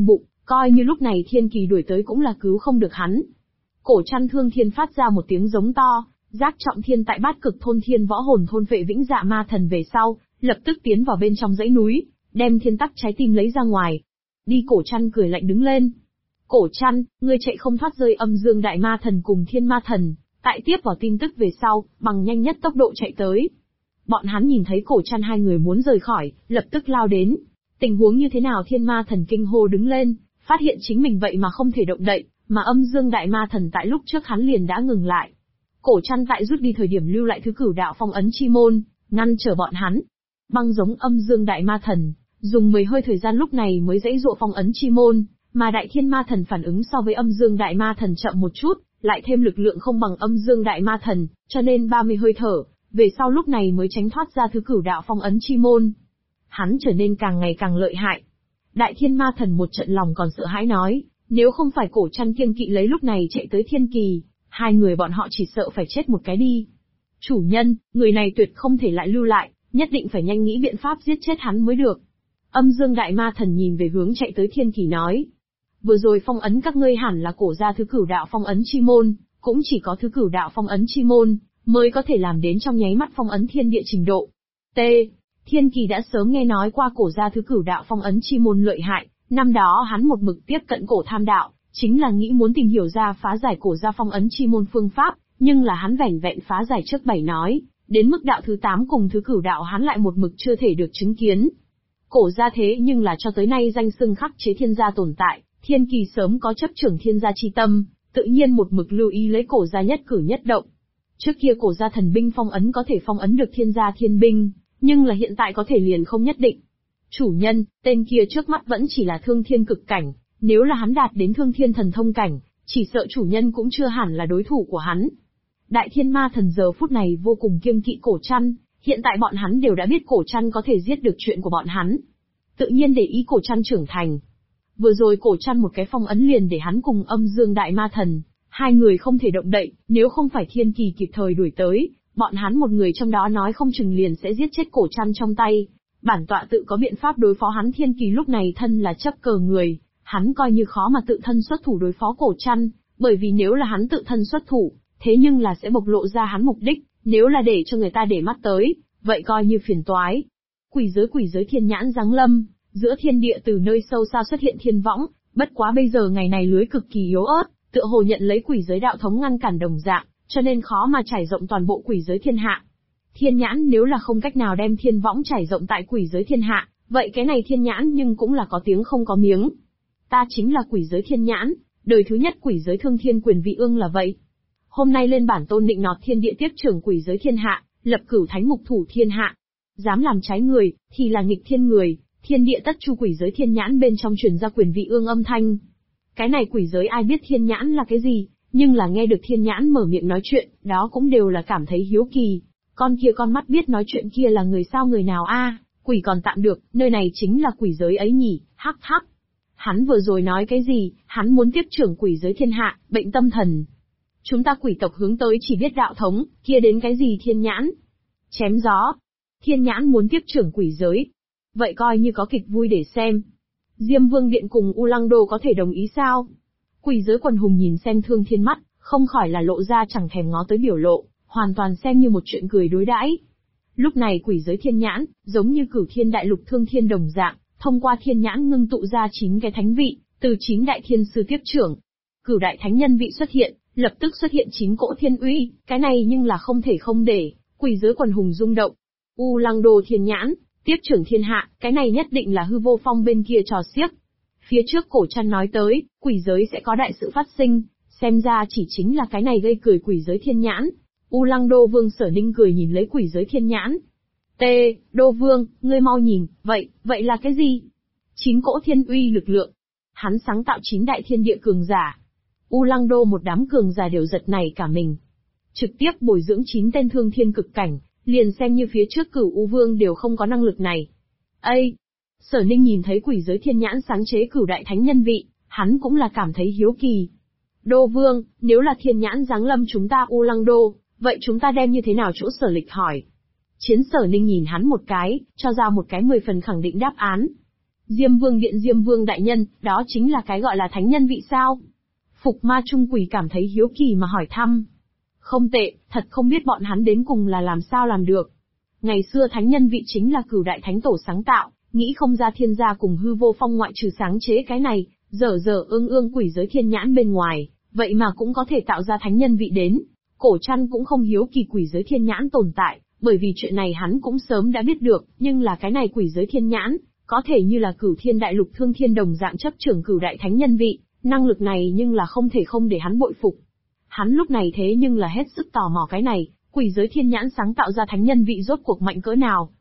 Coi như lúc này thiên kỳ đuổi tới cũng là cứu không được hắn. Cổ Trăn Thương Thiên phát ra một tiếng giống to, giác trọng thiên tại Bát Cực thôn thiên võ hồn thôn vệ Vĩnh Dạ Ma Thần về sau, lập tức tiến vào bên trong dãy núi, đem thiên tắc trái tim lấy ra ngoài. Đi. Cổ Trăn cười lạnh đứng lên. Cổ Trăn, ngươi chạy không thoát rơi Âm Dương Đại Ma Thần cùng Thiên Ma Thần. Tại tiếp vào tin tức về sau, bằng nhanh nhất tốc độ chạy tới. Bọn hắn nhìn thấy Cổ Trăn hai người muốn rời khỏi, lập tức lao đến. Tình huống như thế nào? Thiên Ma Thần kinh hô đứng lên, phát hiện chính mình vậy mà không thể động đậy, mà Âm Dương Đại Ma Thần tại lúc trước hắn liền đã ngừng lại. Cổ Trăn tại rút đi thời điểm lưu lại thứ Cửu Đạo Phong Ấn Chi Môn, ngăn trở bọn hắn. Băng giống Âm Dương Đại Ma Thần, dùng 10 hơi thời gian lúc này mới dãy dụa Phong Ấn Chi Môn, mà Đại Thiên Ma Thần phản ứng so với Âm Dương Đại Ma Thần chậm một chút, lại thêm lực lượng không bằng Âm Dương Đại Ma Thần, cho nên 30 hơi thở, về sau lúc này mới tránh thoát ra thứ Cửu Đạo Phong Ấn Chi Môn. Hắn trở nên càng ngày càng lợi hại. Đại Thiên Ma Thần một trận lòng còn sợ hãi nói, nếu không phải Cổ Trăn kiêng kỵ lấy lúc này chạy tới thiên kỳ, hai người bọn họ chỉ sợ phải chết một cái đi. Chủ nhân, người này tuyệt không thể lại lưu lại, nhất định phải nhanh nghĩ biện pháp giết chết hắn mới được. Âm Dương Đại Ma Thần nhìn về hướng chạy tới thiên kỳ nói. Vừa rồi phong ấn các ngươi hẳn là cổ ra thứ Cửu Đạo Phong Ấn Chi Môn, cũng chỉ có thứ Cửu Đạo Phong Ấn Chi Môn, mới có thể làm đến trong nháy mắt phong ấn thiên địa trình độ. T. Thiên kỳ đã sớm nghe nói qua cổ ra thứ Cửu Đạo Phong Ấn Chi Môn lợi hại, năm đó hắn một mực tiếp cận cổ tham đạo, chính là nghĩ muốn tìm hiểu ra phá giải cổ ra Phong Ấn Chi Môn phương pháp, nhưng là hắn vẻn vẹn phá giải trước 7 nói, đến mức đạo thứ 8 cùng thứ Cửu Đạo hắn lại một mực chưa thể được chứng kiến. Cổ ra thế nhưng là cho tới nay danh xưng khắc chế thiên gia tồn tại, thiên kỳ sớm có chấp trưởng thiên gia chi tâm, tự nhiên một mực lưu ý lấy cổ gia nhất cử nhất động. Trước kia cổ gia thần binh phong ấn có thể phong ấn được thiên gia thiên binh, nhưng là hiện tại có thể liền không nhất định. Chủ nhân, tên kia trước mắt vẫn chỉ là thương thiên cực cảnh, nếu là hắn đạt đến thương thiên thần thông cảnh, chỉ sợ chủ nhân cũng chưa hẳn là đối thủ của hắn. Đại Thiên Ma Thần giờ phút này vô cùng kiêng kỵ Cổ Trăn, hiện tại bọn hắn đều đã biết Cổ Trăn có thể giết được chuyện của bọn hắn. Tự nhiên để ý Cổ Trăn trưởng thành. Vừa rồi Cổ Trăn một cái phong ấn liền để hắn cùng Âm Dương Đại Ma Thần, hai người không thể động đậy, nếu không phải thiên kỳ kịp thời đuổi tới, bọn hắn một người trong đó nói không chừng liền sẽ giết chết Cổ Trăn trong tay. Bản tọa tự có biện pháp đối phó hắn. Thiên kỳ lúc này thân là chấp cờ người, hắn coi như khó mà tự thân xuất thủ đối phó Cổ Trăn, bởi vì nếu là hắn tự thân xuất thủ, thế nhưng là sẽ bộc lộ ra hắn mục đích, nếu là để cho người ta để mắt tới, vậy coi như phiền toái. Quỷ giới thiên nhãn giáng lâm, giữa thiên địa từ nơi sâu xa xuất hiện thiên võng, bất quá bây giờ ngày này lưới cực kỳ yếu ớt, tựa hồ nhận lấy quỷ giới đạo thống ngăn cản đồng dạng, cho nên khó mà trải rộng toàn bộ quỷ giới thiên hạ. Thiên nhãn nếu là không cách nào đem thiên võng trải rộng tại quỷ giới thiên hạ, vậy cái này thiên nhãn nhưng cũng là có tiếng không có miếng. Ta chính là quỷ giới thiên nhãn, đời thứ nhất quỷ giới Thương Thiên Quyền Vị Ương là vậy. Hôm nay lên bản tôn định nọt thiên địa tiếp trưởng quỷ giới thiên hạ, lập cửu thánh mục thủ thiên hạ. Dám làm trái người, thì là nghịch thiên người, thiên địa tất chu. Quỷ giới thiên nhãn bên trong truyền ra Quyền Vị Ương âm thanh. Cái này quỷ giới ai biết thiên nhãn là cái gì, nhưng là nghe được thiên nhãn mở miệng nói chuyện, đó cũng đều là cảm thấy hiếu kỳ. Con kia con mắt biết nói chuyện kia là người sao, người nào a? Quỷ còn tạm được, nơi này chính là quỷ giới ấy nhỉ, hắc hắc. Hắn vừa rồi nói cái gì, hắn muốn tiếp trưởng quỷ giới thiên hạ, bệnh tâm thần. Chúng ta quỷ tộc hướng tới chỉ biết đạo thống, kia đến cái gì thiên nhãn? Chém gió. Thiên nhãn muốn tiếp trưởng quỷ giới. Vậy coi như có kịch vui để xem. Diêm Vương Điện cùng U Lăng Đô có thể đồng ý sao? Quỷ giới quần hùng nhìn xem Thương Thiên mắt, không khỏi là lộ ra chẳng thèm ngó tới biểu lộ, hoàn toàn xem như một chuyện cười đối đãi. Lúc này quỷ giới thiên nhãn, giống như Cửu Thiên Đại Lục Thương Thiên đồng dạng, thông qua thiên nhãn ngưng tụ ra 9 cái thánh vị, từ 9 đại thiên sư tiếp trưởng. Cửu đại thánh nhân vị xuất hiện, lập tức xuất hiện 9 cỗ thiên uy, cái này nhưng là không thể không để quỷ giới quần hùng rung động. U Lăng Đô thiên nhãn, tiếp trưởng thiên hạ, cái này nhất định là Hư Vô Phong bên kia trò xiếc. Phía trước Cổ Trăn nói tới, quỷ giới sẽ có đại sự phát sinh, xem ra chỉ chính là cái này gây cười quỷ giới thiên nhãn. U Lăng Đô Vương Sở Ninh cười nhìn lấy quỷ giới thiên nhãn. Đô Vương, ngươi mau nhìn, vậy là cái gì? 9 cỗ thiên uy lực lượng. Hắn sáng tạo 9 đại thiên địa cường giả. U Lăng Đô một đám cường giả đều giật nảy cả mình. Trực tiếp bồi dưỡng 9 tên thương thiên cực cảnh, liền xem như phía trước Cửu U Vương đều không có năng lực này. Sở Ninh nhìn thấy quỷ giới thiên nhãn sáng chế cửu đại thánh nhân vị, hắn cũng là cảm thấy hiếu kỳ. Đô Vương, nếu là thiên nhãn giáng lâm chúng ta U Lăng Đô, vậy chúng ta đem như thế nào? Chỗ Sở Lịch hỏi. Chiến Sở Ninh nhìn hắn một cái, cho ra một cái 10 phần khẳng định đáp án. Diêm Vương Điện Diêm Vương đại nhân, đó chính là cái gọi là thánh nhân vị sao? Phục Ma Trung Quỷ cảm thấy hiếu kỳ mà hỏi thăm. Không tệ, thật không biết bọn hắn đến cùng là làm sao làm được. Ngày xưa thánh nhân vị chính là Cửu Đại Thánh Tổ sáng tạo, nghĩ không ra thiên gia cùng Hư Vô Phong ngoại trừ sáng chế cái này, dở dở ương quỷ giới thiên nhãn bên ngoài, vậy mà cũng có thể tạo ra thánh nhân vị đến. Cổ Trăn cũng không hiếu kỳ quỷ giới thiên nhãn tồn tại, bởi vì chuyện này hắn cũng sớm đã biết được, nhưng là cái này quỷ giới thiên nhãn, có thể như là Cửu Thiên Đại Lục Thương Thiên đồng dạng chấp trưởng Cửu Đại Thánh Nhân vị, năng lực này nhưng là không thể không để hắn bội phục. Hắn lúc này thế nhưng là hết sức tò mò cái này, quỷ giới thiên nhãn sáng tạo ra thánh nhân vị rốt cuộc mạnh cỡ nào.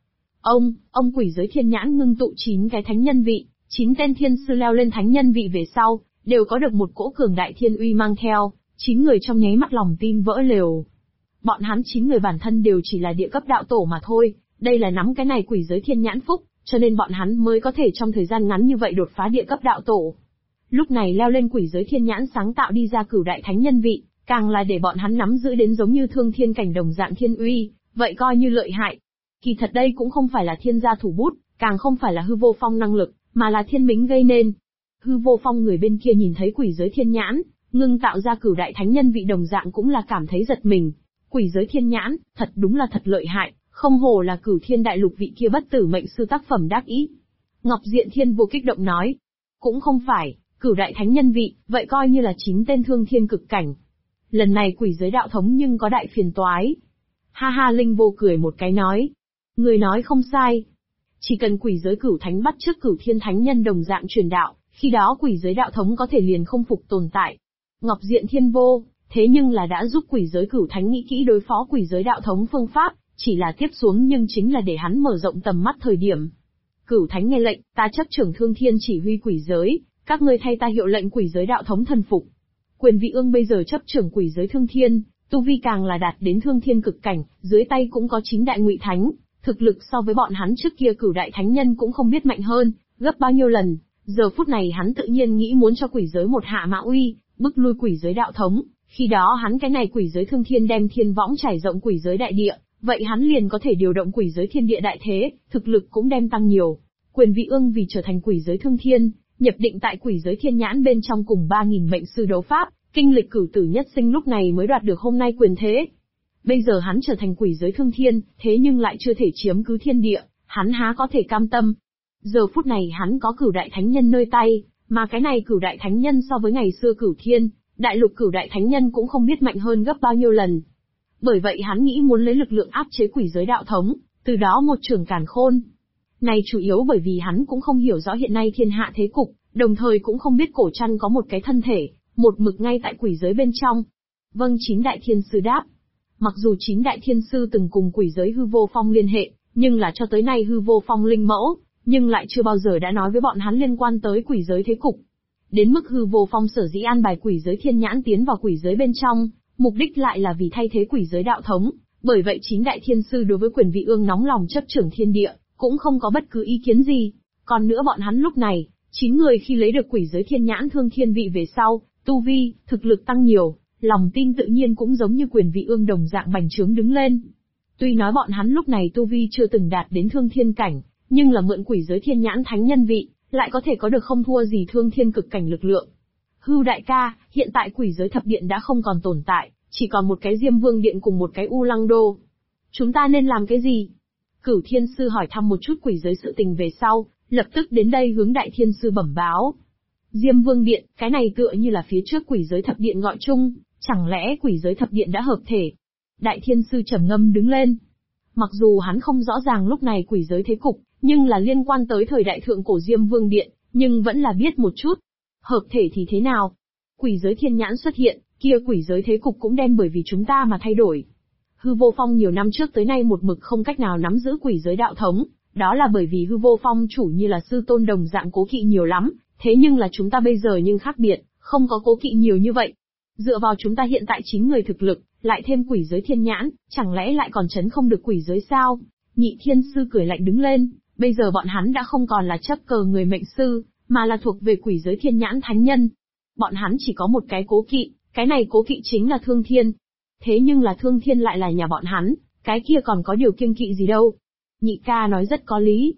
Ông quỷ giới thiên nhãn ngưng tụ 9 cái thánh nhân vị, 9 tên thiên sư leo lên thánh nhân vị về sau, đều có được một cỗ cường đại thiên uy mang theo, 9 người trong nháy mắt lòng tim vỡ lều. Bọn hắn 9 người bản thân đều chỉ là địa cấp đạo tổ mà thôi, đây là nắm cái này quỷ giới thiên nhãn phúc, cho nên bọn hắn mới có thể trong thời gian ngắn như vậy đột phá địa cấp đạo tổ. Lúc này leo lên quỷ giới thiên nhãn sáng tạo đi ra Cửu Đại Thánh Nhân vị, càng là để bọn hắn nắm giữ đến giống như thương thiên cảnh đồng dạng thiên uy, vậy coi như lợi hại. Kỳ thật đây cũng không phải là thiên gia thủ bút, càng không phải là Hư Vô Phong năng lực, mà là thiên mính gây nên. Hư Vô Phong người bên kia nhìn thấy quỷ giới thiên nhãn, ngưng tạo ra Cửu Đại Thánh Nhân vị đồng dạng cũng là cảm thấy giật mình. Quỷ giới thiên nhãn, thật đúng là thật lợi hại, không hổ là Cửu Thiên Đại Lục vị kia bất tử mệnh sư tác phẩm đắc ý. Ngọc Diện Thiên Vô kích động nói, cũng không phải, Cửu Đại Thánh Nhân vị, vậy coi như là 9 tên thương thiên cực cảnh. Lần này quỷ giới đạo thống nhưng có đại phiền toái. Ha ha, Linh Vô cười một cái nói, người nói không sai. Chỉ cần quỷ giới cửu thánh bắt trước Cửu Thiên Thánh Nhân đồng dạng truyền đạo, khi đó quỷ giới đạo thống có thể liền không phục tồn tại. Ngọc Diện Thiên Vô, thế nhưng là đã giúp quỷ giới cửu thánh nghĩ kỹ đối phó quỷ giới đạo thống phương pháp, chỉ là tiếp xuống nhưng chính là để hắn mở rộng tầm mắt thời điểm. Cửu thánh nghe lệnh, ta chấp trưởng thương thiên chỉ huy quỷ giới, các ngươi thay ta hiệu lệnh quỷ giới đạo thống thần phục. Quyền Vị Ương bây giờ chấp trưởng quỷ giới thương thiên, tu vi càng là đạt đến thương thiên cực cảnh, dưới tay cũng có 9 đại ngụy thánh, thực lực so với bọn hắn trước kia Cửu Đại Thánh Nhân cũng không biết mạnh hơn, gấp bao nhiêu lần. Giờ phút này hắn tự nhiên nghĩ muốn cho quỷ giới một hạ mã uy, bức lui quỷ giới đạo thống. Khi đó hắn cái này quỷ giới thương thiên đem thiên võng trải rộng quỷ giới đại địa, vậy hắn liền có thể điều động quỷ giới thiên địa đại thế, thực lực cũng đem tăng nhiều. Quyền Vị Ương vì trở thành quỷ giới thương thiên, nhập định tại quỷ giới thiên nhãn bên trong cùng 3.000 mệnh sư đấu pháp, kinh lịch cửu tử nhất sinh lúc này mới đoạt được hôm nay quyền thế. Bây giờ hắn trở thành quỷ giới thương thiên, thế nhưng lại chưa thể chiếm cứ thiên địa, hắn há có thể cam tâm. Giờ phút này hắn có Cửu Đại Thánh Nhân nơi tay, mà cái này Cửu Đại Thánh Nhân so với ngày xưa Cửu Thiên Đại Lục Cửu Đại Thánh Nhân cũng không biết mạnh hơn gấp bao nhiêu lần. Bởi vậy hắn nghĩ muốn lấy lực lượng áp chế quỷ giới đạo thống, từ đó một trường càn khôn. Này chủ yếu bởi vì hắn cũng không hiểu rõ hiện nay thiên hạ thế cục, đồng thời cũng không biết Cổ Trăn có một cái thân thể, một mực ngay tại quỷ giới bên trong. Vâng, 9 đại thiên sư đáp. Mặc dù 9 đại thiên sư từng cùng quỷ giới Hư Vô Phong liên hệ, nhưng là cho tới nay Hư Vô Phong linh mẫu, nhưng lại chưa bao giờ đã nói với bọn hắn liên quan tới quỷ giới thế cục. Đến mức Hư Vô Phong sở dĩ an bài quỷ giới thiên nhãn tiến vào quỷ giới bên trong, mục đích lại là vì thay thế quỷ giới đạo thống, bởi vậy 9 đại thiên sư đối với Quyền Vị Ương nóng lòng chấp trưởng thiên địa, cũng không có bất cứ ý kiến gì. Còn nữa bọn hắn lúc này, 9 người khi lấy được quỷ giới thiên nhãn thương thiên vị về sau, tu vi, thực lực tăng nhiều, lòng tin tự nhiên cũng giống như Quyền Vị Ương đồng dạng bành trướng đứng lên. Tuy nói bọn hắn lúc này tu vi chưa từng đạt đến thương thiên cảnh, nhưng là mượn quỷ giới thiên nhãn thánh nhân vị, lại có thể có được không thua gì thương thiên cực cảnh lực lượng. Hưu đại ca, hiện tại quỷ giới thập điện đã không còn tồn tại, chỉ còn một cái Diêm Vương điện cùng một cái U Lăng đô. Chúng ta nên làm cái gì? Cửu Thiên Sư hỏi thăm một chút quỷ giới sự tình về sau, lập tức đến đây hướng Đại Thiên Sư bẩm báo. Diêm Vương điện, cái này tựa như là phía trước quỷ giới thập điện gọi chung, chẳng lẽ quỷ giới thập điện đã hợp thể? Đại Thiên Sư trầm ngâm đứng lên. Mặc dù hắn không rõ ràng lúc này quỷ giới thế cục, nhưng là liên quan tới thời đại thượng cổ Diêm Vương điện, nhưng vẫn là biết một chút. Hợp thể thì thế nào? Quỷ giới thiên nhãn xuất hiện, kia quỷ giới thế cục cũng đem bởi vì chúng ta mà thay đổi. Hư Vô Phong nhiều năm trước tới nay một mực không cách nào nắm giữ quỷ giới đạo thống, đó là bởi vì Hư Vô Phong chủ như là sư tôn đồng dạng cố kỵ nhiều lắm, thế nhưng là chúng ta bây giờ nhưng khác biệt, không có cố kỵ nhiều như vậy. Dựa vào chúng ta hiện tại 9 người thực lực, lại thêm quỷ giới thiên nhãn, chẳng lẽ lại còn chấn không được quỷ giới sao? Nhị Thiên Sư cười lạnh đứng lên, bây giờ bọn hắn đã không còn là chấp cờ người mệnh sư, mà là thuộc về quỷ giới thiên nhãn thánh nhân. Bọn hắn chỉ có một cái cố kỵ, cái này cố kỵ chính là thương thiên. Thế nhưng là thương thiên lại là nhà bọn hắn, cái kia còn có điều kiêng kỵ gì đâu. Nhị ca nói rất có lý.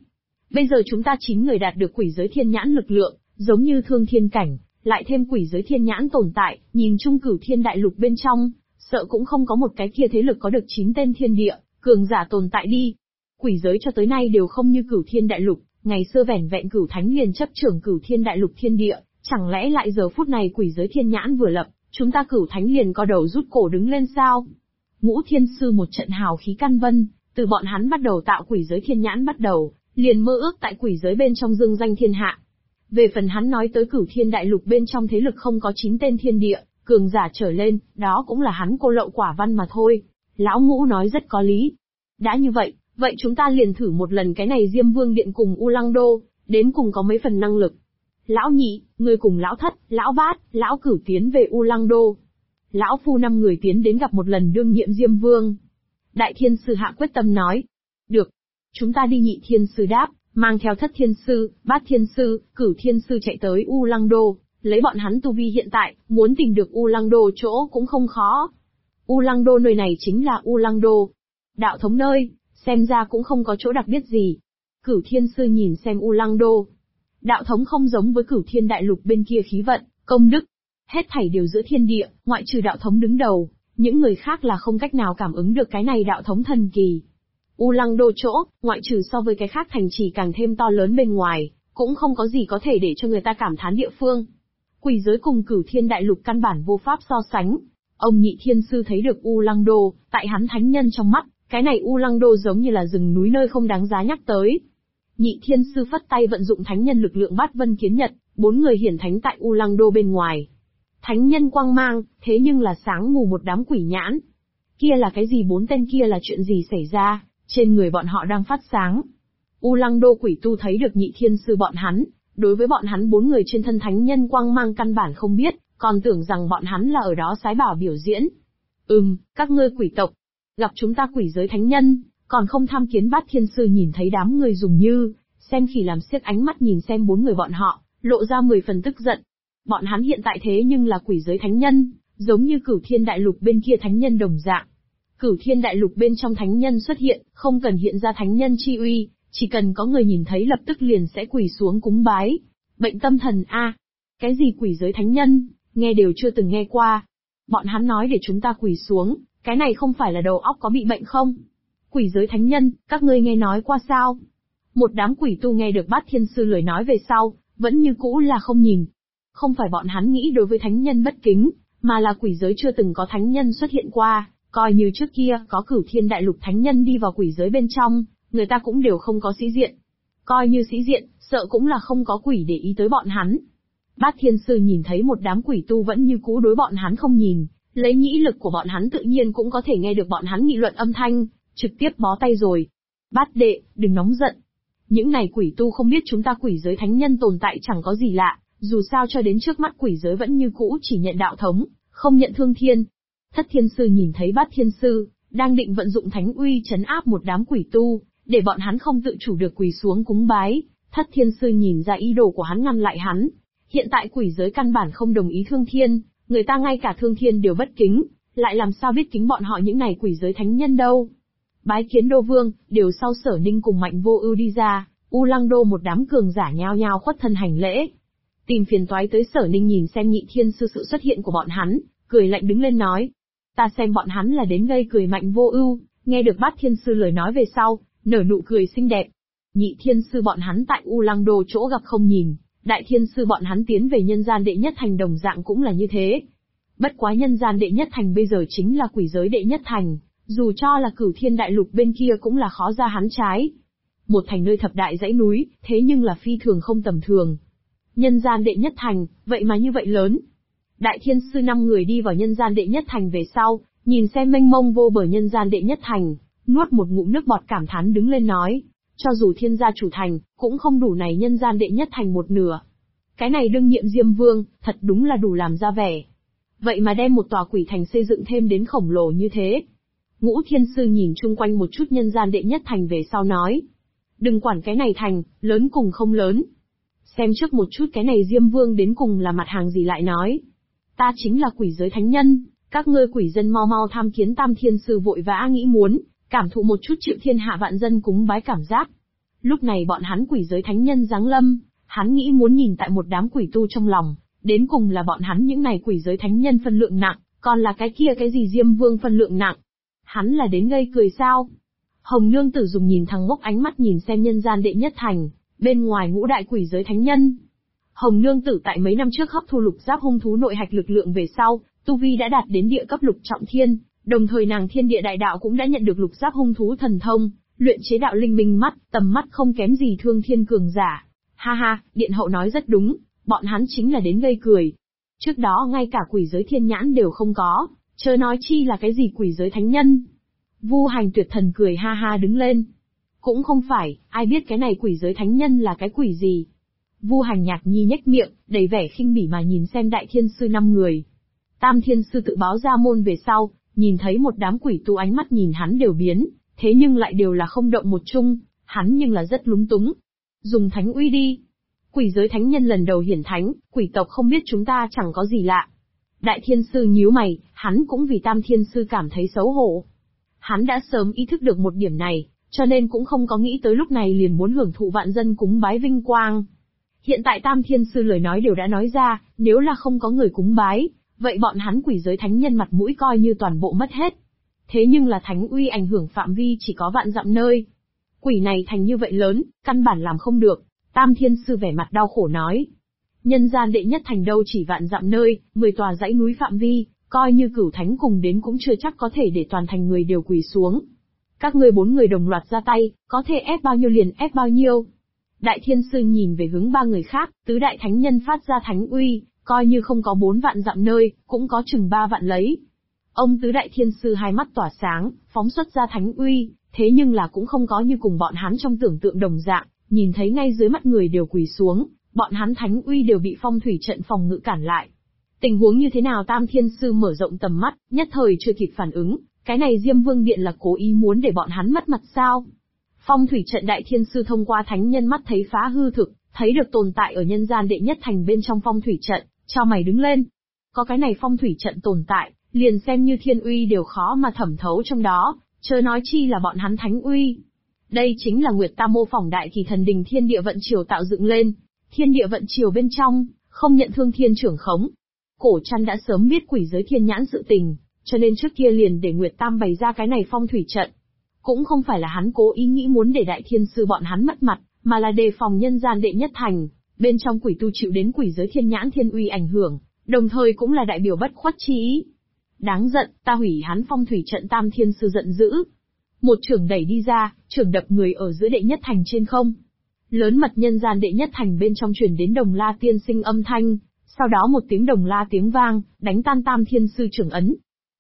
Bây giờ chúng ta 9 người đạt được quỷ giới thiên nhãn lực lượng, giống như thương thiên cảnh, lại thêm quỷ giới thiên nhãn tồn tại, nhìn chung cửu thiên đại lục bên trong, sợ cũng không có một cái kia thế lực có được 9 tên thiên địa, cường giả tồn tại đi. Quỷ giới cho tới nay đều không như cửu thiên đại lục, ngày xưa vẻn vẹn cửu thánh liền chấp trưởng cửu thiên đại lục thiên địa, chẳng lẽ lại giờ phút này quỷ giới thiên nhãn vừa lập, chúng ta cửu thánh liền co đầu rút cổ đứng lên sao? Ngũ thiên sư một trận hào khí căn vân, từ bọn hắn bắt đầu tạo quỷ giới thiên nhãn bắt đầu, liền mơ ước tại quỷ giới bên trong dương danh thiên hạ. Về phần hắn nói tới cửu thiên đại lục bên trong thế lực không có 9 tên thiên địa, cường giả trở lên, đó cũng là hắn cô lậu quả văn mà thôi. Lão Ngũ nói rất có lý. Đã như vậy, vậy chúng ta liền thử một lần cái này Diêm Vương Điện cùng U Lăng Đô, đến cùng có mấy phần năng lực. Lão Nhị, người cùng Lão Thất, Lão Bát, Lão Cửu tiến về U Lăng Đô. Lão Phu 5 người tiến đến gặp một lần đương nhiệm Diêm Vương. Đại Thiên Sư hạ quyết tâm nói. Được. Chúng ta đi. Nhị Thiên Sư đáp, mang theo Thất Thiên Sư, Bát Thiên Sư, Cửu Thiên Sư chạy tới U Lăng Đô, lấy bọn hắn tu vi hiện tại, muốn tìm được U Lăng Đô chỗ cũng không khó. U Lăng Đô nơi này chính là U Lăng Đô. Đạo thống nơi, xem ra cũng không có chỗ đặc biệt gì. Cửu Thiên Sư nhìn xem U Lăng Đô. Đạo thống không giống với Cửu Thiên Đại Lục bên kia khí vận, công đức. Hết thảy đều giữa thiên địa, ngoại trừ đạo thống đứng đầu, những người khác là không cách nào cảm ứng được cái này đạo thống thần kỳ. U Lăng Đô chỗ, ngoại trừ so với cái khác thành trì càng thêm to lớn bên ngoài, cũng không có gì có thể để cho người ta cảm thán địa phương. Quỷ giới cùng Cửu Thiên Đại Lục căn bản vô pháp so sánh. Ông Nhị Thiên Sư thấy được U Lăng Đô, tại hắn thánh nhân trong mắt, cái này U Lăng Đô giống như là rừng núi nơi không đáng giá nhắc tới. Nhị Thiên Sư phất tay vận dụng thánh nhân lực lượng Bát Vân Kiến Nhật, 4 người hiển thánh tại U Lăng Đô bên ngoài. Thánh nhân quang mang, thế nhưng là sáng mù một đám quỷ nhãn. Kia là cái gì? 4 tên kia là chuyện gì xảy ra? Trên người bọn họ đang phát sáng. U Lăng Đô quỷ tu thấy được Nhị Thiên Sư bọn hắn, đối với bọn hắn 4 người trên thân thánh nhân quang mang căn bản không biết, còn tưởng rằng bọn hắn là ở đó sái bảo biểu diễn. Các ngươi quỷ tộc, gặp chúng ta quỷ giới thánh nhân, còn không tham kiến. Bát Thiên Sư nhìn thấy đám người dùng như xem khỉ làm xiếc ánh mắt nhìn xem 4 người bọn họ, lộ ra 10 phần tức giận. Bọn hắn hiện tại thế nhưng là quỷ giới thánh nhân, giống như Cửu Thiên Đại Lục bên kia thánh nhân đồng dạng. Cửu Thiên Đại Lục bên trong thánh nhân xuất hiện, không cần hiện ra thánh nhân chi uy, chỉ cần có người nhìn thấy lập tức liền sẽ quỳ xuống cúng bái. Bệnh tâm thần a, cái gì quỷ giới thánh nhân, nghe đều chưa từng nghe qua. Bọn hắn nói để chúng ta quỳ xuống, cái này không phải là đầu óc có bị bệnh không? Quỷ giới thánh nhân, các ngươi nghe nói qua sao? Một đám quỷ tu nghe được Bát Thiên Sư lời nói về sau, vẫn như cũ là không nhìn. Không phải bọn hắn nghĩ đối với thánh nhân bất kính, mà là quỷ giới chưa từng có thánh nhân xuất hiện qua, coi như trước kia có Cửu Thiên Đại Lục thánh nhân đi vào quỷ giới bên trong, người ta cũng đều không có sĩ diện. Coi như sĩ diện, sợ cũng là không có quỷ để ý tới bọn hắn. Bát Thiên Sư nhìn thấy một đám quỷ tu vẫn như cũ đối bọn hắn không nhìn, lấy nhĩ lực của bọn hắn tự nhiên cũng có thể nghe được bọn hắn nghị luận âm thanh, trực tiếp bó tay rồi. Bát đệ, đừng nóng giận. Những này quỷ tu không biết chúng ta quỷ giới thánh nhân tồn tại chẳng có gì lạ, dù sao cho đến trước mắt quỷ giới vẫn như cũ chỉ nhận đạo thống, không nhận thương thiên. Thất Thiên Sư nhìn thấy Bát Thiên Sư, đang định vận dụng thánh uy trấn áp một đám quỷ tu, để bọn hắn không tự chủ được quỳ xuống cúng bái. Thất Thiên Sư nhìn ra ý đồ của hắn ngăn lại hắn. Hiện tại quỷ giới căn bản không đồng ý thương thiên, người ta ngay cả thương thiên đều bất kính, lại làm sao biết kính bọn họ những này quỷ giới thánh nhân đâu. Bái kiến Đô Vương, đều sau Sở Ninh cùng Mạnh Vô Ưu đi ra, U Lăng Đô một đám cường giả nhao nhao khuất thân hành lễ. Tìm phiền toái tới Sở Ninh nhìn xem Nhị Thiên Sư sự xuất hiện của bọn hắn, cười lạnh đứng lên nói. Ta xem bọn hắn là đến gây cười. Mạnh Vô Ưu, nghe được Bát Thiên Sư lời nói về sau, nở nụ cười xinh đẹp. Nhị Thiên Sư bọn hắn tại U Lăng Đô chỗ gặp không nhìn, Đại Thiên Sư bọn hắn tiến về nhân gian đệ nhất thành đồng dạng cũng là như thế. Bất quá nhân gian đệ nhất thành bây giờ chính là quỷ giới đệ nhất thành, dù cho là Cửu Thiên Đại Lục bên kia cũng là khó ra hắn trái. Một thành nơi thập đại dãy núi, thế nhưng là phi thường không tầm thường. Nhân gian đệ nhất thành, vậy mà như vậy lớn. Đại Thiên Sư 5 người đi vào nhân gian đệ nhất thành về sau, nhìn xem mênh mông vô bờ nhân gian đệ nhất thành, nuốt một ngụm nước bọt cảm thán đứng lên nói, cho dù thiên gia chủ thành, cũng không đủ này nhân gian đệ nhất thành một nửa. Cái này đương nhiệm Diêm Vương, thật đúng là đủ làm ra vẻ. Vậy mà đem một tòa quỷ thành xây dựng thêm đến khổng lồ như thế. Ngũ Thiên Sư nhìn chung quanh một chút nhân gian đệ nhất thành về sau nói. Đừng quản cái này thành, lớn cùng không lớn. Xem trước một chút cái này Diêm Vương đến cùng là mặt hàng gì lại nói. Ta chính là quỷ giới thánh nhân, các ngươi quỷ dân mau mau tham kiến Tam Thiên Sư vội vã nghĩ muốn, cảm thụ một chút chịu thiên hạ vạn dân cúng bái cảm giác. Lúc này bọn hắn quỷ giới thánh nhân giáng lâm, hắn nghĩ muốn nhìn tại một đám quỷ tu trong lòng, đến cùng là bọn hắn những này quỷ giới thánh nhân phân lượng nặng, còn là cái kia cái gì Diêm Vương phân lượng nặng. Hắn là đến gây cười sao? Hồng Nương Tử dùng nhìn thằng ngốc ánh mắt nhìn xem nhân gian đệ nhất thành, bên ngoài ngũ đại quỷ giới thánh nhân. Hồng Nương Tử tại mấy năm trước hấp thu lục giáp hung thú nội hạch lực lượng về sau, tu vi đã đạt đến địa cấp lục trọng thiên, đồng thời nàng thiên địa đại đạo cũng đã nhận được lục giáp hung thú thần thông, luyện chế đạo linh minh mắt, tầm mắt không kém gì thương thiên cường giả. Ha ha, điện hậu nói rất đúng, bọn hắn chính là đến gây cười. Trước đó ngay cả quỷ giới thiên nhãn đều không có, chớ nói chi là cái gì quỷ giới thánh nhân. Vu Hành Tuyệt Thần cười ha ha đứng lên. Cũng không phải, ai biết cái này quỷ giới thánh nhân là cái quỷ gì. Vu Hành Nhạc Nhi nhếch miệng, đầy vẻ khinh bỉ mà nhìn xem đại thiên sư 5 người. Tam thiên sư tự báo ra môn về sau, nhìn thấy một đám quỷ tu ánh mắt nhìn hắn đều biến, thế nhưng lại đều là không động một chung, hắn nhưng là rất lúng túng. Dùng thánh uy đi. Quỷ giới thánh nhân lần đầu hiển thánh, quỷ tộc không biết chúng ta chẳng có gì lạ. Đại thiên sư nhíu mày, hắn cũng vì tam thiên sư cảm thấy xấu hổ. Hắn đã sớm ý thức được một điểm này, cho nên cũng không có nghĩ tới lúc này liền muốn hưởng thụ vạn dân cúng bái vinh quang. Hiện tại tam thiên sư lời nói đều đã nói ra, nếu là không có người cúng bái, vậy bọn hắn quỷ giới thánh nhân mặt mũi coi như toàn bộ mất hết. Thế nhưng là thánh uy ảnh hưởng phạm vi chỉ có vạn dặm nơi. Quỷ này thành như vậy lớn, căn bản làm không được. Tam thiên sư vẻ mặt đau khổ nói. Nhân gian đệ nhất thành đâu chỉ vạn dặm nơi, 10 tòa dãy núi phạm vi, coi như cửu thánh cùng đến cũng chưa chắc có thể để toàn thành người đều quỳ xuống. Các ngươi 4 người đồng loạt ra tay, có thể ép bao nhiêu liền ép bao nhiêu. Đại thiên sư nhìn về hướng 3 người khác, tứ đại thánh nhân phát ra thánh uy, coi như không có 4 vạn dặm nơi, cũng có chừng 3 vạn lấy. Ông tứ đại thiên sư hai mắt tỏa sáng, phóng xuất ra thánh uy, thế nhưng là cũng không có như cùng bọn hắn trong tưởng tượng đồng dạng, nhìn thấy ngay dưới mắt người đều quỳ xuống, bọn hắn thánh uy đều bị phong thủy trận phòng ngự cản lại. Tình huống như thế nào tam thiên sư mở rộng tầm mắt, nhất thời chưa kịp phản ứng, cái này Diêm Vương Điện là cố ý muốn để bọn hắn mất mặt sao? Phong thủy trận đại thiên sư thông qua thánh nhân mắt thấy phá hư thực, thấy được tồn tại ở nhân gian đệ nhất thành bên trong phong thủy trận, cho mày đứng lên. Có cái này phong thủy trận tồn tại, liền xem như thiên uy đều khó mà thẩm thấu trong đó, chớ nói chi là bọn hắn thánh uy. Đây chính là Nguyệt Tam mô phỏng đại kỳ thần đình thiên địa vận triều tạo dựng lên, thiên địa vận triều bên trong, không nhận thương thiên trưởng khống. Cổ Trăn đã sớm biết quỷ giới thiên nhãn sự tình, cho nên trước kia liền để Nguyệt Tam bày ra cái này phong thủy trận. Cũng không phải là hắn cố ý nghĩ muốn để đại thiên sư bọn hắn mất mặt, mà là đề phòng nhân gian đệ nhất thành, bên trong quỷ tu chịu đến quỷ giới thiên nhãn thiên uy ảnh hưởng, đồng thời cũng là đại biểu bất khuất chi ý. Đáng giận, ta hủy hắn phong thủy trận tam thiên sư giận dữ. Một chưởng đẩy đi ra, chưởng đập người ở giữa đệ nhất thành trên không. Lớn mật nhân gian đệ nhất thành bên trong truyền đến đồng la tiên sinh âm thanh, sau đó một tiếng đồng la tiếng vang, đánh tan tam thiên sư chưởng ấn.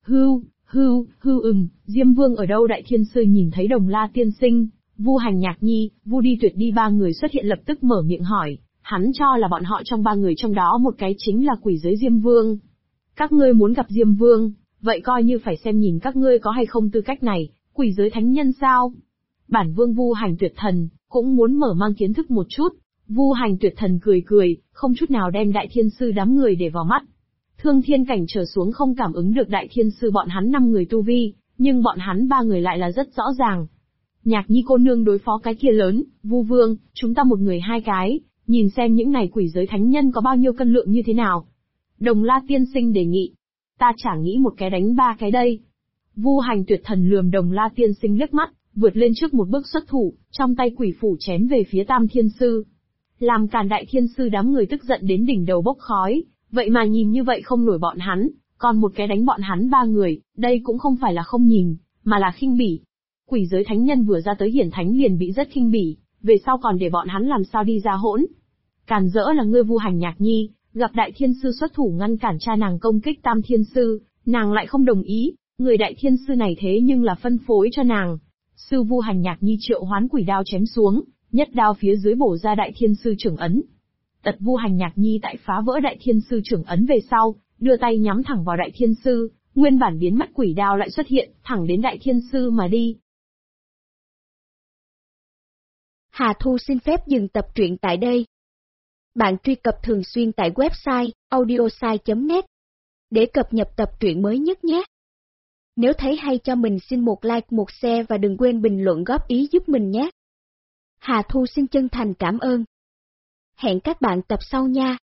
Diêm Vương ở đâu đại thiên sư nhìn thấy đồng la tiên sinh, Vu Hành Nhạc Nhi, Vu Đi Tuyệt đi 3 người xuất hiện lập tức mở miệng hỏi, hắn cho là bọn họ trong 3 người trong đó một cái chính là quỷ giới Diêm Vương. Các ngươi muốn gặp Diêm Vương, vậy coi như phải xem nhìn các ngươi có hay không tư cách này, quỷ giới thánh nhân sao? Bản Vương Vu Hành Tuyệt Thần, cũng muốn mở mang kiến thức một chút. Vu Hành Tuyệt Thần cười cười, không chút nào đem đại thiên sư đám người để vào mắt. Thương thiên cảnh trở xuống không cảm ứng được đại thiên sư bọn hắn 5 người tu vi, nhưng bọn hắn 3 người lại là rất rõ ràng. Nhạc Nhi cô nương đối phó cái kia lớn, Vu Vương, chúng ta một người 2 cái, nhìn xem những này quỷ giới thánh nhân có bao nhiêu cân lượng như thế nào. Đồng La tiên sinh đề nghị, ta chả nghĩ một cái đánh 3 cái đây. Vu Hành Tuyệt Thần lườm Đồng La tiên sinh liếc mắt, vượt lên trước một bước xuất thủ, trong tay quỷ phủ chém về phía Tam Thiên Sư. Làm càn đại thiên sư đám người tức giận đến đỉnh đầu bốc khói, vậy mà nhìn như vậy không nổi bọn hắn, còn một cái đánh bọn hắn 3 người, đây cũng không phải là không nhìn, mà là khinh bỉ. Quỷ giới thánh nhân vừa ra tới hiển thánh liền bị rất khinh bỉ, về sau còn để bọn hắn làm sao đi ra hỗn. Càn rỡ là ngươi Vu Hành Nhạc Nhi, gặp đại thiên sư xuất thủ ngăn cản cha nàng công kích Tam Thiên Sư, nàng lại không đồng ý, người đại thiên sư này thế nhưng là phân phối cho nàng. Sư Vu Hành Nhạc Nhi triệu hoán quỷ đao chém xuống, nhất đao phía dưới bổ ra đại thiên sư trưởng ấn. Tật Vu Hành Nhạc Nhi tại phá vỡ đại thiên sư trưởng ấn về sau, đưa tay nhắm thẳng vào đại thiên sư, nguyên bản biến mất quỷ đao lại xuất hiện, thẳng đến đại thiên sư mà đi.
Hà Thu xin phép dừng tập truyện tại đây. Bạn truy cập thường xuyên tại website audiosai.net để cập nhật tập truyện mới nhất nhé. Nếu thấy hay cho mình xin một like một share và đừng quên bình luận góp ý giúp mình nhé. Hà Thu xin chân thành cảm ơn. Hẹn các bạn tập sau nha.